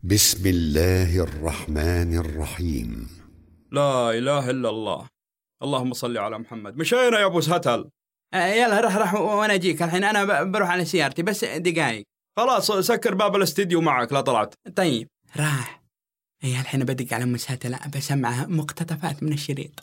بسم الله الرحمن الرحيم. لا إله إلا الله. اللهم صل على محمد. مشينا يا أبو سهتل. يلا رح وأنا أجيك الحين. أنا بروح على سيارتي بس دقايق. خلاص سكر باب الاستديو معك لا طلعت. طيب راح. الحين بدق على أم سهتل بسمعها مقتطفات من الشريط.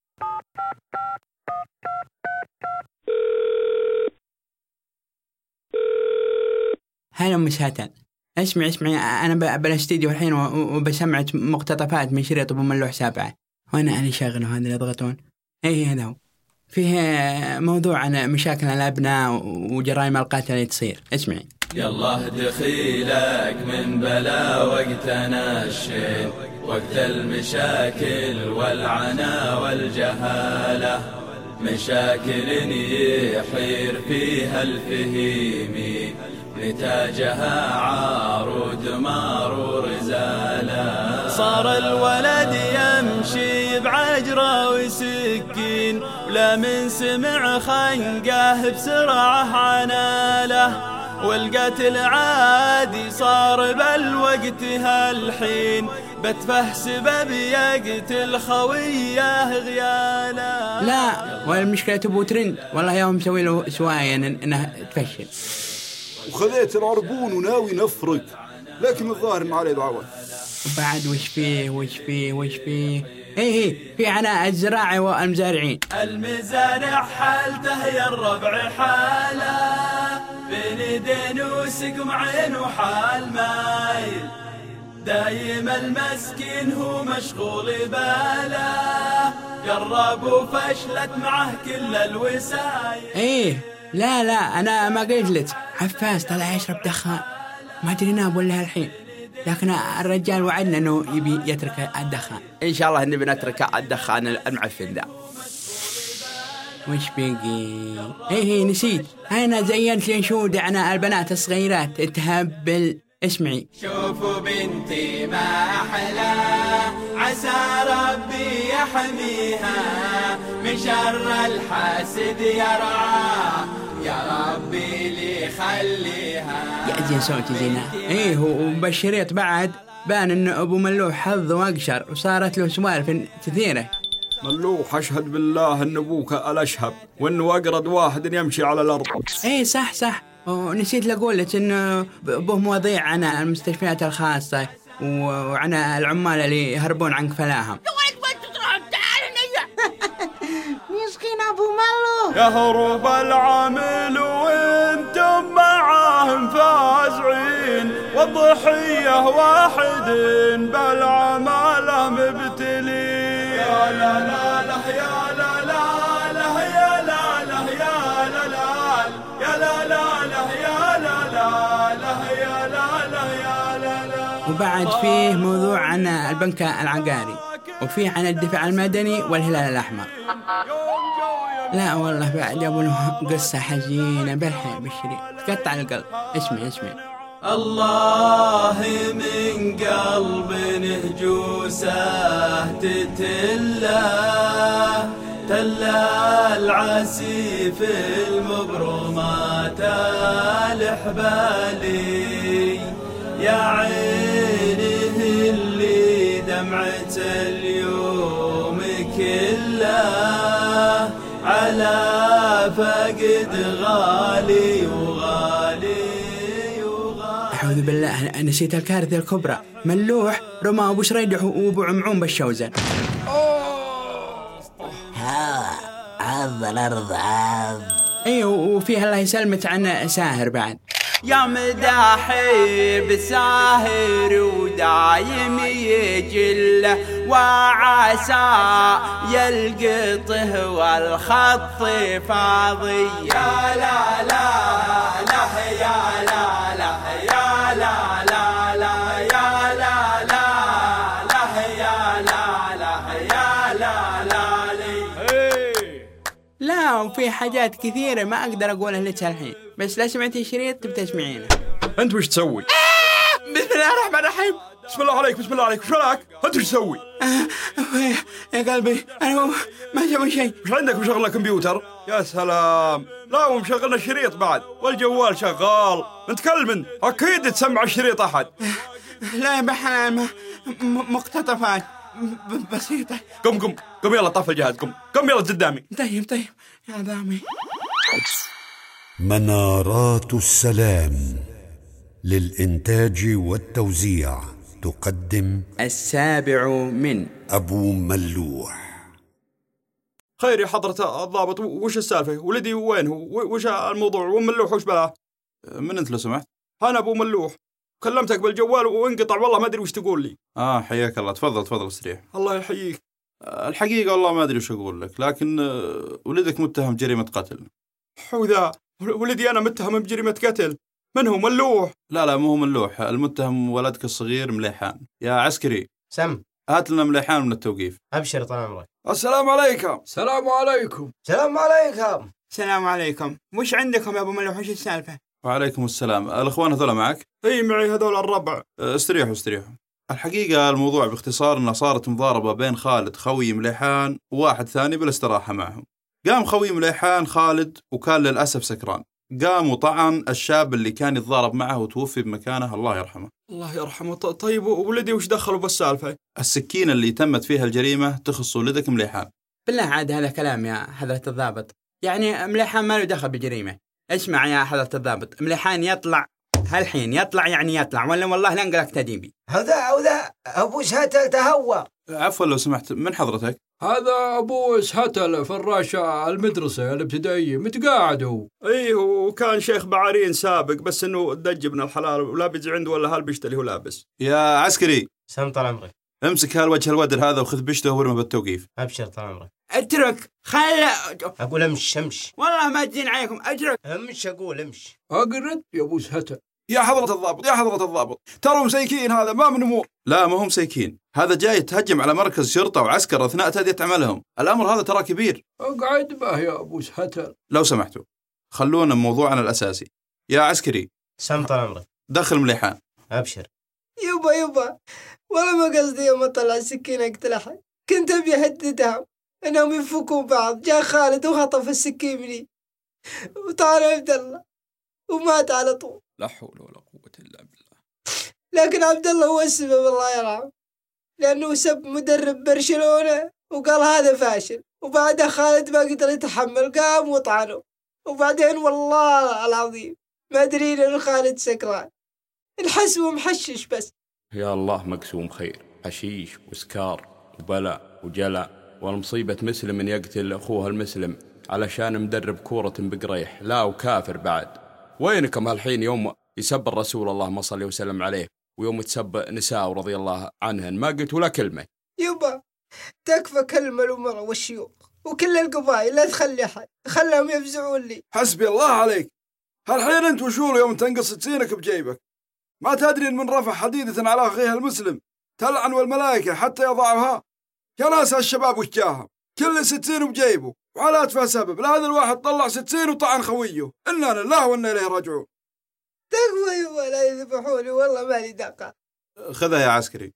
هلا أم سهتل، اسمعي أنا بالاستديو الحين وبسمعك مقتطفات من شريط أبو ملوح 7 وأنا شاغله هذا اللي يضغطون. هذا هو. فيه موضوع عن مشاكل الأبناء وجرائم القتل اللي تصير. اسمعي. يالله دخيلك من بلا وقتنا الشين، وقت المشاكل والعنا والجهالة، مشاكل يحير فيها الفهيمي، نتاجها عار ودمار ورزالة. صار الولد يمشي بعجرة وسكين، ولا من سمع خنقه بسرعة عناله، والقتل عادي صار بالوقت هالحين، بتفه سبب يقتل خويه غياله. لا والمشكلة أبو ترند والله يوم مسوي له سوايا إنها تفشل. وخذيت العربون وناوي نفرق، لكن الظاهر إن عليه دعوة. بعد وش فيه في عناء الزراعي والمزارعين. المزارع حالته يا الربع حاله، بين دين وسقم عين وحال مايل، دايم المسكين هو مشغول باله، قرب وفشلت معه كل الوسايل. لا أنا ما قلت لك حفاز طلع يشرب دخان، ما أدري ناب ولا الحين، لكن الرجال وعدنا أنه يبي يترك الدخان. إن شاء الله نبي نترك الدخان المعفن ذا. وش بيجي؟ نسيت، أنا زينت لنشود عن البنات الصغيرات تهبل. اسمعي. شوفوا بنتي ما أحلى، عسى ربي يحميها من شر الحاسد يرعى، يا ربي لي خليها. يا زين صوتي زينة. وبالشريط بعد بان إن أبو ملوح حظ وأقشر وصارت له سوالف كثيرة. ملوح أشهد بالله إن أبوك الأشهب وإنه أقرد واحد يمشي على الأرض. صح. ونسيت لأقول لك إنه أبوه مواضيع عن المستشفيات الخاصة وعن العمال اللي يهربون عن كفلاهم. مسكين أبو ملوح يهرب العامل وانتم معاهم فازعين، والضحية واحد بالعمالة مبتلين. يا لا لا لا يا لا لا لا يا لا لا يا لا لا يا لا لا لا يا لا لا لا يا لا لا يا لا لا. وبعد فيه موضوع عن البنك العقاري، وفيه عن الدفاع المدني والهلال الأحمر. لا والله بعد يابو له قصة حزينة بالحين بالشريط تقطع القلب. اسمعي. الله من قلب نهجوسه تتله، تلا العسيف المبرومات الحبالي، يا عينه اللي دمعة اليوم كله على فقد غالي وغالي. أعوذ بالله، نسيت الكارثة الكبرى. ملوح رمى أبو شريدح وأبو عمعوم بالشوزن. عض الأرض عض. وفيها الله يسلمت عن ساهر بعد. يا مداحي بساهر ودايم يجله، وعسى يلقطه والخط فاضي. يا لا لا لا يا لا لا يا لا لا لا يا لا لا لا يا لا لا يا لا لا لي. لا وفي حاجات كثيرة ما أقدر أقولها لك الحين، بس لا سمعتي الشريط بتسمعينه. أنت وش تسوي؟ بسم الله الرحمن الرحيم. بسم الله عليك وش لك؟ أنت وش تسوي؟ يا قلبي أنا ما سوي شيء. وش عندك مشغلنا كمبيوتر؟ يا سلام، لا ومشغلنا الشريط بعد والجوال شغال. أنت كلمن أكيد تسمع الشريط أحد. لا بحلال مقتطفات بسيطة. قم يلا طفل جهاز، قم يلا قدامي. طيب يا عظامي. منارات السلام للإنتاج والتوزيع تقدم 7 من أبو ملوح. خير يا حضرة الضابط، وش السالفة؟ ولدي وين هو؟ وش الموضوع؟ وملوح وش بلاه؟ من أنت لو سمحت؟ أنا أبو ملوح، كلمتك بالجوال وانقطع، والله ما أدري وش تقول لي. حياك الله، تفضل استريح. الله يحييك. الحقيقة والله ما أدري وش أقول لك، لكن ولدك متهم جريمة قتل. حوذا، ولدي أنا متهم بجريمة قتل. من هو ملوح؟ لا مو هو ملوح، المتهم ولدك الصغير مليحان. يا عسكري سم، هات لنا مليحان من التوقيف. أبشر طال عمرك. السلام عليكم. السلام عليكم. السلام عليكم. السلام عليكم. وش عندكم يا أبو ملوح؟ وش السالفة؟ وعليكم السلام. الأخوان هذول معك؟ اي معي، هذول الربع. استريحوا. الحقيقة الموضوع باختصار أنه صارت مضاربة بين خالد خوي مليحان وواحد ثاني بالاستراحة معهم. قام خوي مليحان خالد وكان للأسف سكران، قام وطعن الشاب اللي كان يتضارب معه وتوفي بمكانه، الله يرحمه. الله يرحمه. طيب ولدي وش دخلوا بالسالفة؟ السكينة اللي تمت فيها الجريمة تخص ولدك مليحان. بالله عاد هذا كلام يا حضرة الضابط، يعني مليحان ما له دخل بالجريمة. اسمع يا حضرة الضابط، مليحان يطلع هالحين، يطلع ولا والله لنقلك تديبي. هذا أبو شهتل تهوى. عفوا لو سمحت، من حضرتك؟ هذا أبو شهتل فراش المدرسة الابتدائية، متقاعد هو. ايه، وكان شيخ بعارين سابق، بس انه دج ابن الحلال ولابس عنده ولا هالبشت اللي هو لابس. يا عسكري سم طال عمرك، امسك هالوجه الودر هذا وخذ بشته وارمه بالتوقيف. أبشر طال عمرك. اترك، أقول امش. والله ما تزين عليكم، اترك. أقول امش. أقرد يا أبو شهتل. يا حضرة الضابط، ترى مسيكين، هذا ما من أمور. لا ما هم مسيكين، هذا جاي يتهجم على مركز شرطة وعسكر أثناء تأدية عملهم. الأمر هذا ترى كبير. اقعد به يا أبو شهتل. لو سمحتوا خلونا موضوعنا الأساسي. يا عسكري سم طال عمرك، دخل مليحان. أبشر. يبا والله ما قصدي يوم اطلع السكينة اقتل احد، كنت ابي اهددهم انهم ينفكون بعض. جاء خالد وخطف السكين مني وطار عبد الله ومات على طول. لا حول ولا قوة إلا بالله. لكن عبد الله هو السبب الله يرحمه، لأنه سب مدرب برشلونة وقال هذا فاشل، وبعدها خالد ما قدر يتحمل قام وطعنه، وبعدين والله العظيم ما أدري إن خالد سكران، الحسب محشش بس. يا الله مقسوم خير، حشيش وسكار وبلاء وجلاء، والمصيبة مسلم من يقتل أخوه المسلم علشان مدرب كورة بقريح، لا وكافر بعد. وينكم هالحين يوم يسب الرسول اللهم صل وسلم عليه، ويوم تسب نساء رضي الله عنهن ما قلت ولا كلمة؟ يبا تكفى كلمة الأمراء والشيوخ وكل القبائل، لا تخلي أحد، خلهم يفزعون لي. حسبي الله عليك. هالحين أنت وشول يوم تنقص سينك بجيبك؟ ما تدري من رفع حديدة على أخيها المسلم تلعن والملائكة حتى يضعها؟ يا ناس هالشباب وشجاهم، كل 60 بجيبه وعلى أتفه سبب، لهذا الواحد طلع 60 وطعن خويه. إنا لله وإنا إليه راجعون. تكفى يبا لا يذبحوني، والله مالي دقة. خذها يا عسكري.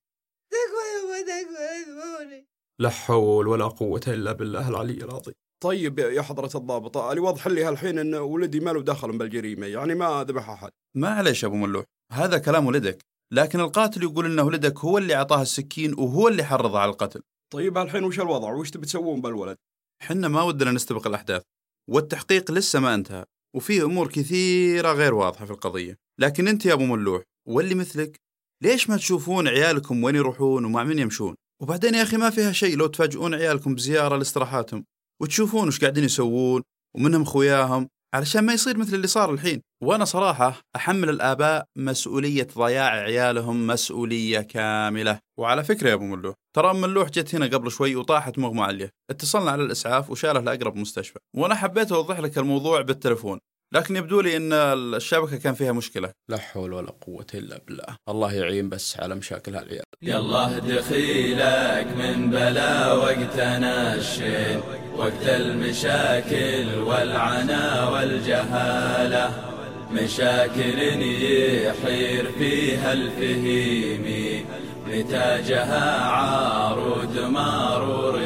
تكفى يبا لا يذبحوني. لا حول ولا قوة إلا بالله العلي العظيم. طيب يا حضرة الضابط، اللي واضح لي هالحين أن ولدي ما له دخل بالجريمة، يعني ما ذبح أحد. معليش أبو ملوح، هذا كلام ولدك، لكن القاتل يقول إنه ولدك هو اللي أعطاه السكين وهو اللي حرض على القتل. طيب هالحين وش الوضع؟ وش تبي تسوون بالولد؟ حنا ما ودنا نستبق الأحداث، والتحقيق لسه ما انتهى، وفيه أمور كثيرة غير واضحة في القضية. لكن أنت يا أبو ملوح واللي مثلك ليش ما تشوفون عيالكم وين يروحون ومع من يمشون؟ وبعدين يا أخي ما فيها شيء لو تفاجئون عيالكم بزيارة لاستراحاتهم وتشوفون وش قاعدين يسوون ومنهم خوياهم، علشان ما يصير مثل اللي صار الحين. وأنا صراحة أحمل الآباء مسؤولية ضياع عيالهم مسؤولية كاملة. وعلى فكرة يا أبو ملوح، ترى أم ملوح جت هنا قبل شوي وطاحت مغمى عليه، اتصلنا على الإسعاف وشاله لأقرب مستشفى، وأنا حبيت أوضح لك الموضوع بالتلفون، لكن يبدو لي إن الشبكة كان فيها مشكلة. لا حول ولا قوة إلا بالله، الله يعين بس على مشاكل هالعيال. يالله دخيلك من بلا وقتنا الشين، وقت المشاكل والعنا والجهالة، مشاكل يحير فيها الفهيمي، نتاجها عارود مارور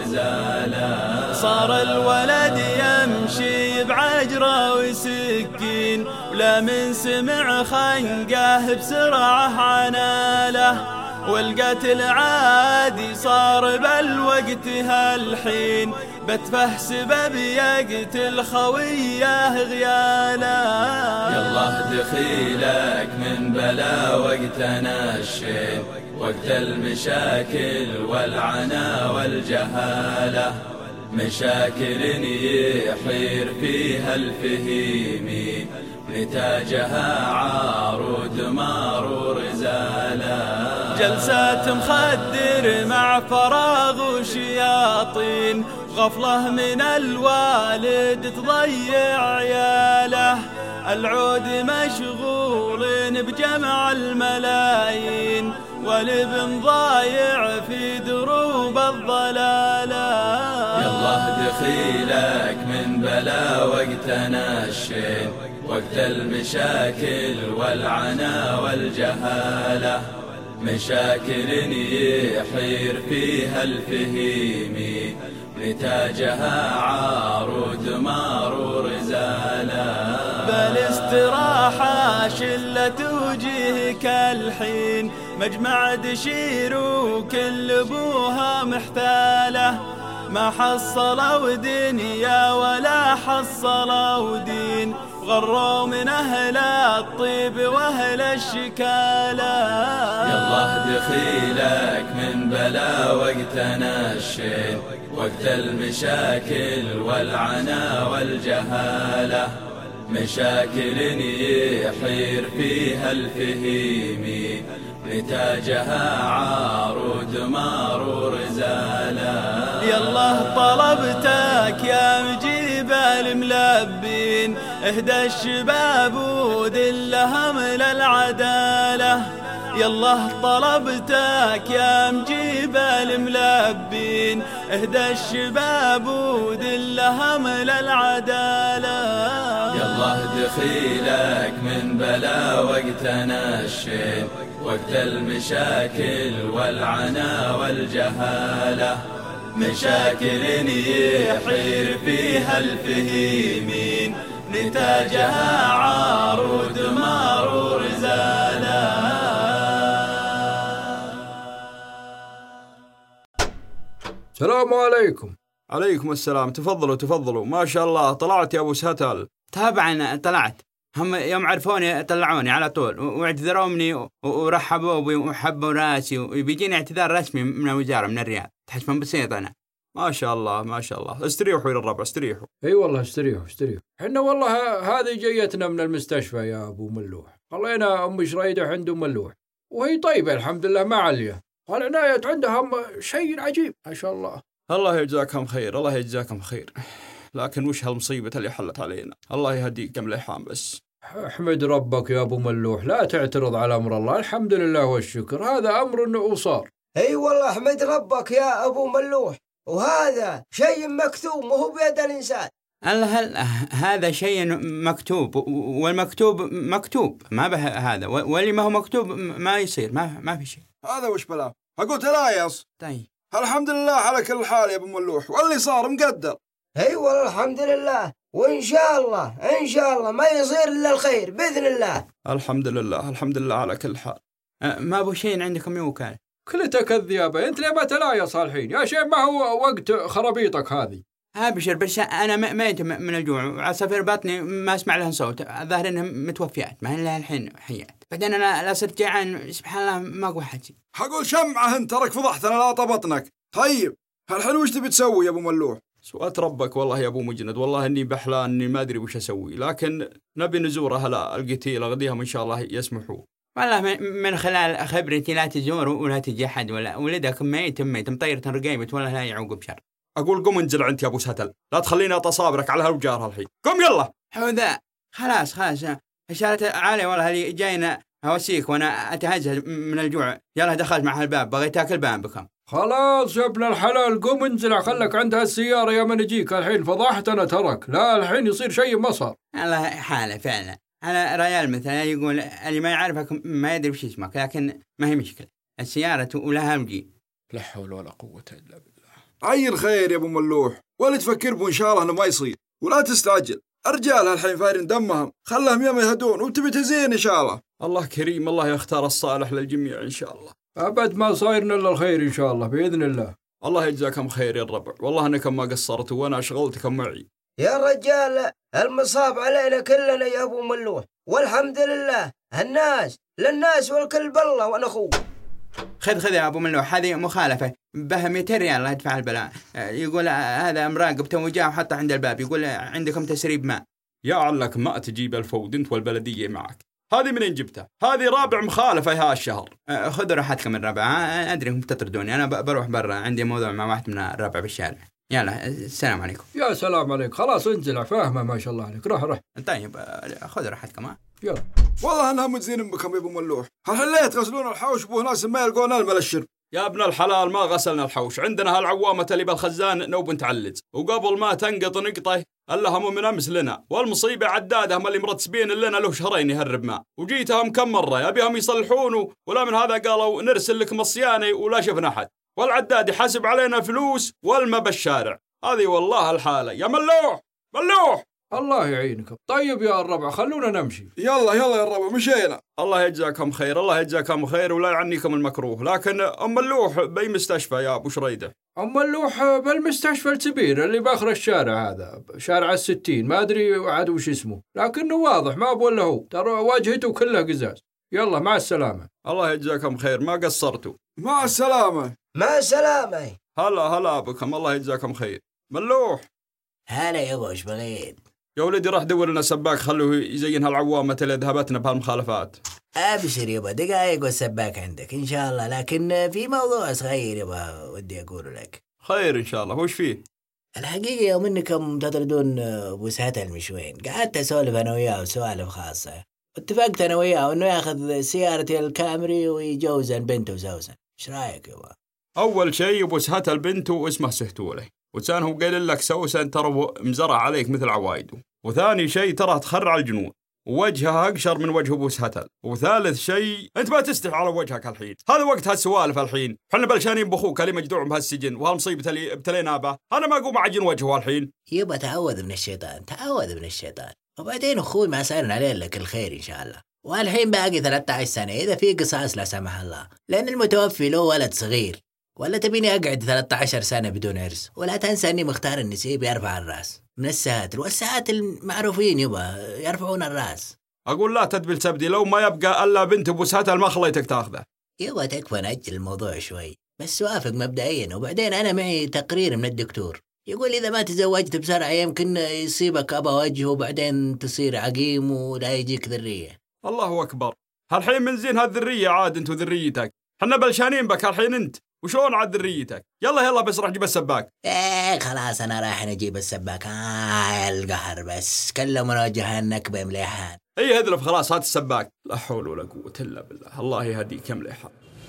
زالة. صار الولد يمشي بعجرة وسكين، لا من سمع خنقه بسرعة عناله، والقتل عادي صار بالوقت هالحين، بتفه سبب يقتل خويه غياله. يالله دخيلك من بلا وقتنا الشين، وقت المشاكل والعنا والجهالة، مشاكل يحير فيها الفهيمي، نتاجها عار ودمار ورزالة. جلسات مخدر مع فراغ وشياطين، غفلة من الوالد تضيع عياله، العود مشغول بجمع الملايين، والابن ضايع في دروب الضلالة. يالله دخيلك من بلا وقتنا الشين، وقت المشاكل والعنا والجهالة، مشاكل يحير فيها الفهيمي، نتاجها عار ودمار ورزالة. بالاستراحة شلة وجهك الحين، مجمع دشير وكل ابوها محتاله، ما حصلوا دنيا ولا حصلوا دين، غروا من أهل الطيب وأهل الشكالة. يالله دخيلك من بلا وقتنا الشين، وقت المشاكل والعنا والجهالة، مشاكل يحير فيها الفهيمي، نتاجها عار ودمار ورزالة. يالله طلبتك يا مجيب الملبين، اهدى الشباب ودلهم للعدالة. يالله طلبتك يا مجيب الملبين، اهدى الشباب ودلهم للعدالة. يالله دخيلك من بلا وقتنا الشين، وقت المشاكل والعنا والجهالة، مشاكل يحير فيها الفهيمين، نتاجها عار ودمار ورزالة. السلام عليكم. عليكم السلام. تفضلوا تفضلوا. ما شاء الله طلعت يا أبو سهتل. طبعا طلعت، هم يوم عرفوني طلعوني على طول واعتذروا مني ورحبوا بي وحبوا راسي، وبيجيني اعتذار رسمي من الوزارة من الرياض. تحسبون بسيط أنا. ما شاء الله ما شاء الله. استريحوا يا الربع استريحوا. اي والله استريحوا. احنا والله هذه جيتنا من المستشفى يا ابو ملوح، خلينا ام شريدة عند ام ملوح وهي طيبة الحمد لله ما عليها، والعناية عندهم شيء عجيب ما شاء الله. الله يجزاكم خير الله يجزاكم خير. لكن وش هالمصيبة اللي حلت علينا؟ الله يهديك كم لحام بس. احمد ربك يا ابو ملوح، لا تعترض على امر الله، الحمد لله والشكر، هذا امر وصار. اي والله احمد ربك يا ابو ملوح، وهذا شيء مكتوب مو بيد الانسان. الله هذا شيء مكتوب، والمكتوب مكتوب ما به هذا، واللي ما هو مكتوب ما يصير، ما في شيء. هذا وش بلاه؟ أقول تلايص. طيب الحمد لله على كل حال يا ابو ملوح، واللي صار مقدر. اي والله الحمد لله، وان شاء الله ما يصير الا الخير باذن الله. الحمد لله على كل حال. ما ابو شيء عندكم يا وكاله؟ كلتك الذيابة انت لما تلايص الحين يا شيخ، ما هو وقت خرابيطك هذه. ابشر بس انا ميت من الجوع، وعصافير بطني ما اسمع لها صوت، الظاهر انهم متوفيات ما لها الحين حيات، بعدين انا لا صرت جيعان سبحان الله ما اقوى حجي. حقول شمعه انت ترك فضحتنا لا طبطنك. طيب هالحين وش تبي تسوي يا ابو ملوح؟ سؤالت ربك والله يا ابو مجند، والله اني بحلان اني ما ادري وش اسوي، لكن نبي نزور اهل القتيل اغديهم ان شاء الله يسمحوا. والله من خلال خبرتي لا تزور ولا تجي احد، ولا ولدك ميت مطيرة رقيبة والله لا يعوق بشر. اقول قم انزل انت يا ابو سهتل، لا تخليني اتصابرك على هالوجار الحين. قم يلا. حوذا خلاص اشارة عالي والله اللي جاينا اوسيك وانا اتهزز من الجوع. يلا دخلت مع هالباب بغيت اكل بامبكم. خلاص يا ابن الحلال قم انزل خلك عندها السيارة يا من يجيك الحين فضحتنا ترك، لا الحين يصير شيء ما صار. الله حاله فعلا. أنا ريال مثلا يقول اللي ما يعرفك ما يدري وش اسمك، لكن ما هي مشكلة السيارة ولها مجي. لا حول ولا قوة إلا بالله. عين خير يا أبو ملوح، ولا تفكر بو إن شاء الله إنه ما يصير، ولا تستعجل. الرجال الحين فايرين دمهم، خلهم يوم يهدون وتبي تزين إن شاء الله. الله كريم، الله يختار الصالح للجميع إن شاء الله. أبد ما صايرنا إلا الخير إن شاء الله بإذن الله. الله يجزاكم خير يا الربع، والله أنكم ما قصرتوا وأنا شغلتكم معي. يا رجال المصاب علينا كلنا يا أبو ملوح، والحمد لله الناس للناس والكل بالله وأنا أخوه. خذ يا أبو ملوح، هذه مخالفة بها 200 ريال الله يدفع البلاء. يقول هذا مراقب تو جاء وحطه عند الباب، يقول عندكم تسريب ماء. يا علك ما تجيب الفود أنت والبلدية معك، هذه منين جبتها؟ هذه رابع مخالفة يا الشهر. خذوا راحتكم الرابع، أدري أنكم تطردوني، أنا بروح برا عندي موضوع مع واحد من الرابع بالشارع. يلا السلام عليكم. يا سلام عليك، خلاص انزل، فاهمة ما شاء الله عليك، روح. طيب خذوا راحتكم. يلا. والله أنها متزين بكم يا أبو ملوح، هل تغسلون الحوش بو ناس ما يلقون الماء للشرب؟ يا ابن الحلال ما غسلنا الحوش، عندنا هالعوامة اللي بالخزان نوب تعلج، وقبل ما تنقط نقطه اللهم من أمس لنا، والمصيبة عدادهم اللي مرتسبين لنا له شهرين يهرب ماء، وجيتهم كم مرة يبيهم يصلحونه، ولا من هذا قالوا نرسل لكم الصيانة ولا شفنا أحد، والعداد يحاسب علينا فلوس والما بالشارع. هذه والله الحالة يا ملوح. الله يعينكم. طيب يا الربع خلونا نمشي. يلا يا الربع مشينا. الله يجزاكم خير ولا يعنيكم المكروه. لكن أم ملوح بأي مستشفى يا أبو شريدة؟ أم ملوح بالمستشفى الكبير اللي بآخر الشارع، هذا شارع 60، ما أدري عاد وش اسمه، لكنه واضح ما أبو إلا هو، ترى واجهته كلها قزاز. يلا مع السلامة. الله يجزاكم خير، ما قصرتوا. مع السلامة. هلا بكم، الله يجزاكم خير. ملوح. هلا يا ابو، ايش بغيت؟ يا ولدي راح دور لنا سباك خلوه يزين هالعوامة اللي ذهبتنا بهالمخالفات. ابشر يابا، دقايق والسباك عندك ان شاء الله، لكن في موضوع صغير يابا ودي اقوله لك. خير ان شاء الله، وش فيه؟ الحقيقة يوم انكم تطردون ابو سهت المشوين، قعدت اسولف انا وياه سوالف خاصة، اتفقت انا وياه انه ياخذ سيارتي الكامري ويجوزن بنته وسوسن. ايش رايك يابا؟ اول شيء ابو سهت البنت واسمه سهتوله، وثان هو قال لك سوسن ترى مزرع عليك مثل عوايده، وثاني شيء ترى تخرع الجنون ووجهها اقشر من وجه ابو سهتل، وثالث شيء انت ما تستحي على وجهك الحين، هذا وقت هالسوالف الحين، احنا بلشانين بأخوك اللي مجدوع بهالسجن وهالمصيبة اللي ابتلينا به، انا ما اقوم اعجن وجهه الحين. يبا تعوذ من الشيطان، وبعدين اخوي ما سألنا عليه لك الخير ان شاء الله، والحين باقي 13 سنة اذا في قصاص لا سمح الله، لان المتوفي له ولد صغير، ولا تبيني اقعد 13 سنة بدون عرس؟ ولا تنسى اني مختار النسيب يرفع الراس من السهاتل، والسهات المعروفين يبا يرفعون الراس. اقول لا تدبل تبدي، لو ما يبقى الا بنت ابو سهتل ما خليتك تاخذه. يبا تكفى نأجل الموضوع شوي بس، وافق مبدئيا، وبعدين انا معي تقرير من الدكتور يقول اذا ما تزوجت بسرعة يمكن يصيبك ابا وجه، وبعدين تصير عقيم ولا يجيك ذرية. الله اكبر، هالحين من زين هالذرية عاد انت وذريتك، حنا بلشانين بك الحين انت، وشلون عاد ذريتك؟ يلا بس راح جيب السباك. خلاص انا راح نجيب السباك. القهر بس كلمنا وجه النكبة مليحان. هذلف خلاص، هات السباك. لا حول ولا قوة الا بالله، الله يهديك يا مليحان.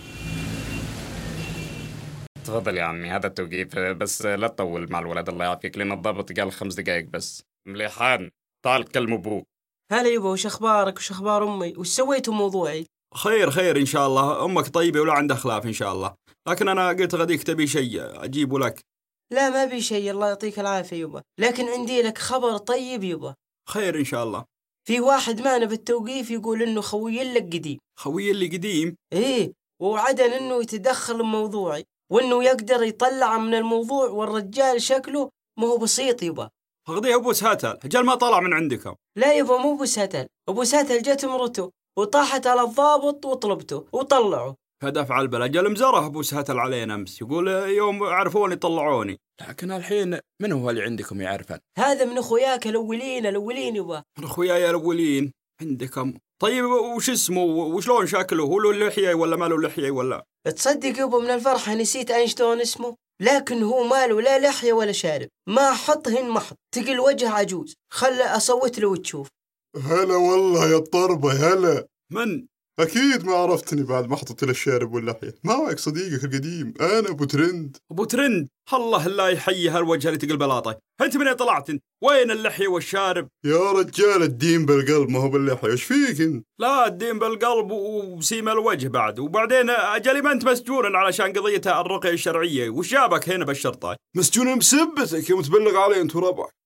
تفضل يا عمي، هذا التوقيف، بس لا تطول مع الولد الله يعافيك، لان الضابط قال 5 دقائق بس. مليحان تعال كلم ابوك. هلا يبا، وش اخبارك وش اخبار امي؟ وش سويتوا موضوعي؟ خير ان شاء الله، امك طيبة ولا عندها خلاف ان شاء الله، لكن انا قلت غديك تبي شيء اجيبه لك. لا ما بي شيء الله يعطيك العافية يبا، لكن عندي لك خبر طيب يبا. خير ان شاء الله. في واحد معنا بالتوقيف يقول انه خوي لك قديم. خوي اللي قديم؟ ايه، ووعدن انه يتدخل بموضوعي وانه يقدر يطلع من الموضوع، والرجال شكله ما هو بسيط يبا. اخذيه ابو سهتل، رجال ما طلع من عندكم. لا يبا مو ابو سهتل، ابو سهتل جت مرته وطاحت على الضابط وطلبته وطلعه. فدفع البلا، جل مزره ابو سهتل علينا امس، يقول يوم عرفوني طلعوني، لكن الحين من هو اللي عندكم يعرفن؟ هذا من اخوياك الاولين يبا. من اخوياي الاولين عندكم؟ طيب وش اسمه وشلون شكله؟ هو له لحيه ولا ما له لحيه ولا؟ تصدق يبا من الفرحه نسيت اينشتون اسمه، لكن هو ماله لا لحيه ولا شارب، ما حطهن محط، تقل وجه عجوز، خل اصوت له وتشوف. هلا والله يا الطربة، هلا. من؟ أكيد ما عرفتني بعد ما حطت له الشارب واللحية. معك صديقك القديم، أنا أبو ترند. أبو ترند؟ الله لا يحيي هالوجه اللي تقل بلاطه، أنت من طلعت انت؟ وين اللحية والشارب؟ يا رجال الدين بالقلب ما هو باللحية، إيش فيك انت؟ لا الدين بالقلب وسيم الوجه بعد، وبعدين أجلي ما أنت مسجون علشان قضية الرقية الشرعية، وش جابك هنا بالشرطة؟ مسجون بسبتك يوم تبلغ علي أنت وربعك،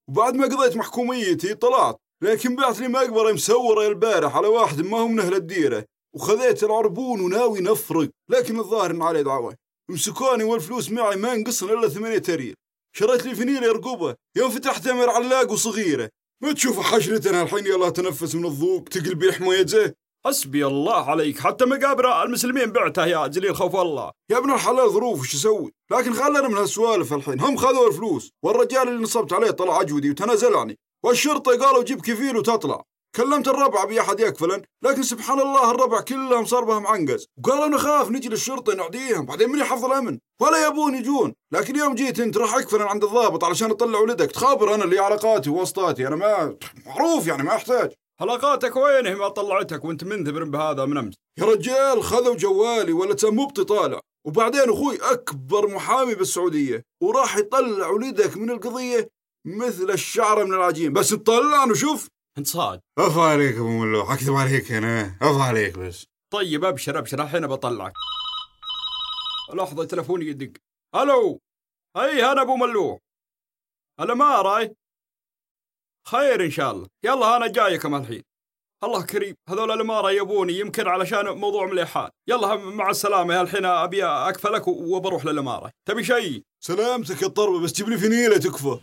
وبعد ما قضيت محكوميتي طلعت، لكن بعت لي مقبرة مسورة البارح على واحد ما هو من أهل الديرة، وخذيت العربون وناوي نفرق، لكن الظاهر إن عليه دعوة. مسكوني والفلوس معي ما ينقصن إلا 8 ريال. شريت لي فنيلة رقبة يوم فتحت أمر علاق وصغيرة. ما تشوف حشرتنا الحين يلا تنفس من الضوء تقلب حماية زي. حسبي الله عليك، حتى مقابر المسلمين بعتها يا جليل خوف الله. يا ابن الحلال ظروف وش اسوي، لكن خلنا من هالسوالف الحين. هم خذوا الفلوس والرجال اللي نصبت عليه طلع عجودي وتنازلني، والشرطة قالوا جيب كفيل وتطلع. كلمت الربع بأحد يكفلن، لكن سبحان الله الربع كلهم صربهم عنقز، وقالوا نخاف نجي للشرطة نعديهم، بعدين من يحفظ الأمن ولا يبون يجون. لكن يوم جيت انت راح اكفلن عند الضابط علشان اطلع ولدك. تخابر انا اللي علاقاتي ووسطاتي، انا ما معروف يعني ما احتاج. علاقاتك وينه ما طلعتك وانت منثبر بهذا من امس؟ يا رجال خذوا جوالي ولا تمبطي طالع، وبعدين اخوي اكبر محامي بالسعودية وراح يطلع ولدك من القضية مثل الشعر من العجين. بس تطلع وشوف انت صاد. افا عليك ابو ملوح، اكذب عليك انا، افا عليك بس. طيب ابشر الحين بطلعك. لحظة تلفوني يدق. الو، اي انا ابو ملوح. الامارة خير ان شاء الله. يلا انا جايكم الحين. الله كريم، هذول الامارة يبوني يمكن علشان موضوع مليحان. يلا مع السلامة، الحين ابي اكفلك وبروح للامارة. تبي شيء؟ سلامتك يا الطربة، بس جيب لي فنيلة تكفى.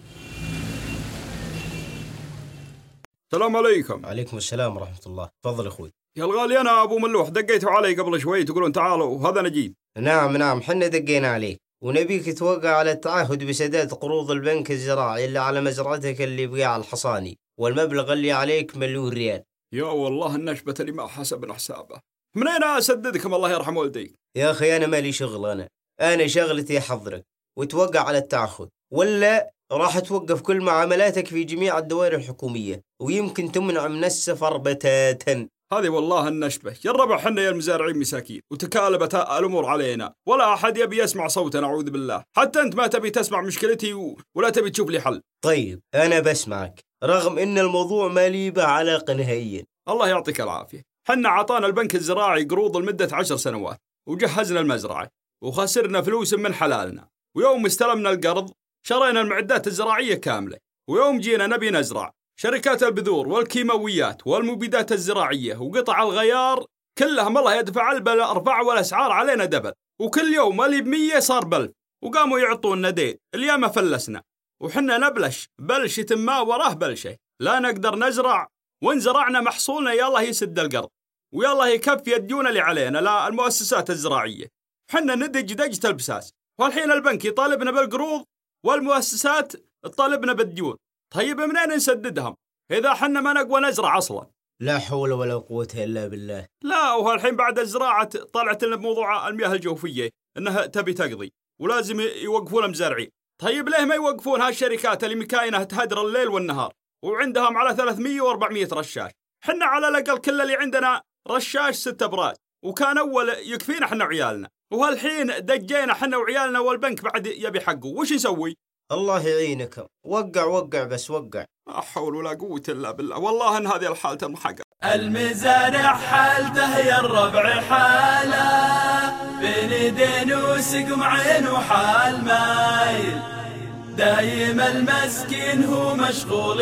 السلام عليكم. عليكم السلام ورحمة الله. تفضل اخوي. يا الغالي انا ابو ملوح، دقيتوا علي قبل شوي تقولون تعالوا وهذا نجيب. نعم حنا دقينا عليك، ونبيك توقع على التعهد بسداد قروض البنك الزراعي اللي على مزرعتك اللي بقاع الحصاني، والمبلغ اللي عليك 1,000,000 ريال. يا والله النشبة اللي ما حسبنا حسابه. منين اسددكم الله يرحم والديك؟ يا اخي انا مالي شغل، انا شغلتي احضرك وتوقع على التعهد، ولا راح توقف كل معاملاتك في جميع الدوائر الحكومية، ويمكن تمنع من السفر بتاتا. هذه والله النشبة. جربوا حنا يا المزارعين مساكين وتكالبت الأمور علينا، ولا أحد يبي يسمع صوتنا أعوذ بالله. حتى أنت ما تبي تسمع مشكلتي ولا تبي تشوف لي حل. طيب أنا بسمعك رغم إن الموضوع ما لي به علاقة نهائيا. الله يعطيك العافية. حنا عطانا البنك الزراعي قروض لمدة 10 سنوات وجهزنا المزرعة وخسرنا فلوس من حلالنا، ويوم استلمنا القرض شرينا المعدات الزراعية كاملة، ويوم جينا نبي نزرع شركات البذور والكيماويات والمبيدات الزراعية وقطع الغيار كلهم الله يدفع البل أربع والأسعار علينا دبل، وكل يوم اللي ب100 صار ب1000، وقاموا يعطونا دين اليوم فلسنا، وحنا نبلش بلشة ما وراه بلشة، لا نقدر نزرع، وإن زرعنا محصولنا يالله يسد القرض ويالله يكفي الديون اللي علينا لا المؤسسات الزراعية. حنا ندج دجة البساس، والحين البنك يطالبنا بالقروض والمؤسسات تطالبنا بالديون. طيب منين نسددهم إذا حنا ما نقوى نزرع أصلا؟ لا حول ولا قوة إلا بالله. لا وهالحين بعد الزراعة طلعت لنا بموضوع المياه الجوفية إنها تبي تقضي ولازم يوقفون المزارعين. طيب ليه ما يوقفون هالشركات اللي مكاينة تهدر الليل والنهار وعندهم على 300 و400 رشاش؟ حنا على الأقل كل اللي عندنا رشاش 6 أبراج، وكان أول يكفينا حنا وعيالنا، وهالحين دجينا حنا وعيالنا والبنك بعد يبي حقه. وش نسوي؟ الله يعينك، وقع بس وقع. لا حول ولا قوة إلا بالله، والله إن هذه الحالة المحققة. المزارع حالته يا الربع حاله، بين دين وسقم عين وحال مايل، دايم المسكين هو مشغول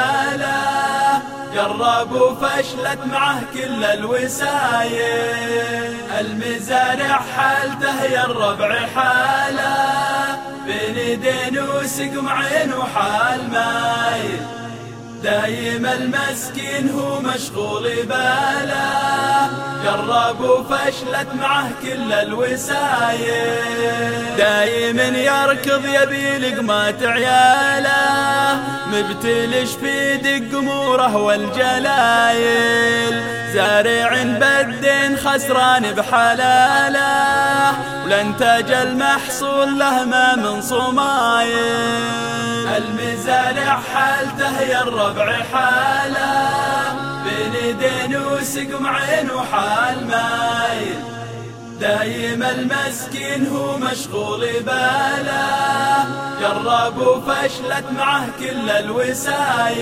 باله، جرب وفشلت معه كل الوسايل. المزارع حالته يا الربع حاله، بين دين وسقم عين وحال مايل، دايم المسكين هو مشغول باله، جرب وفشلت معه كل الوسايل. دايم يركض يبي لقمات عياله، مبتلش في دق اموره والجلايل، زارع بالدين خسران بحلاله، ولانتاج المحصول له ما من صمايل. المزارع حالته يا الربع حاله، بين دين وسقم عين وحال مايل، دايم المسكين هو مشغول باله، جرب وفشلت معه كل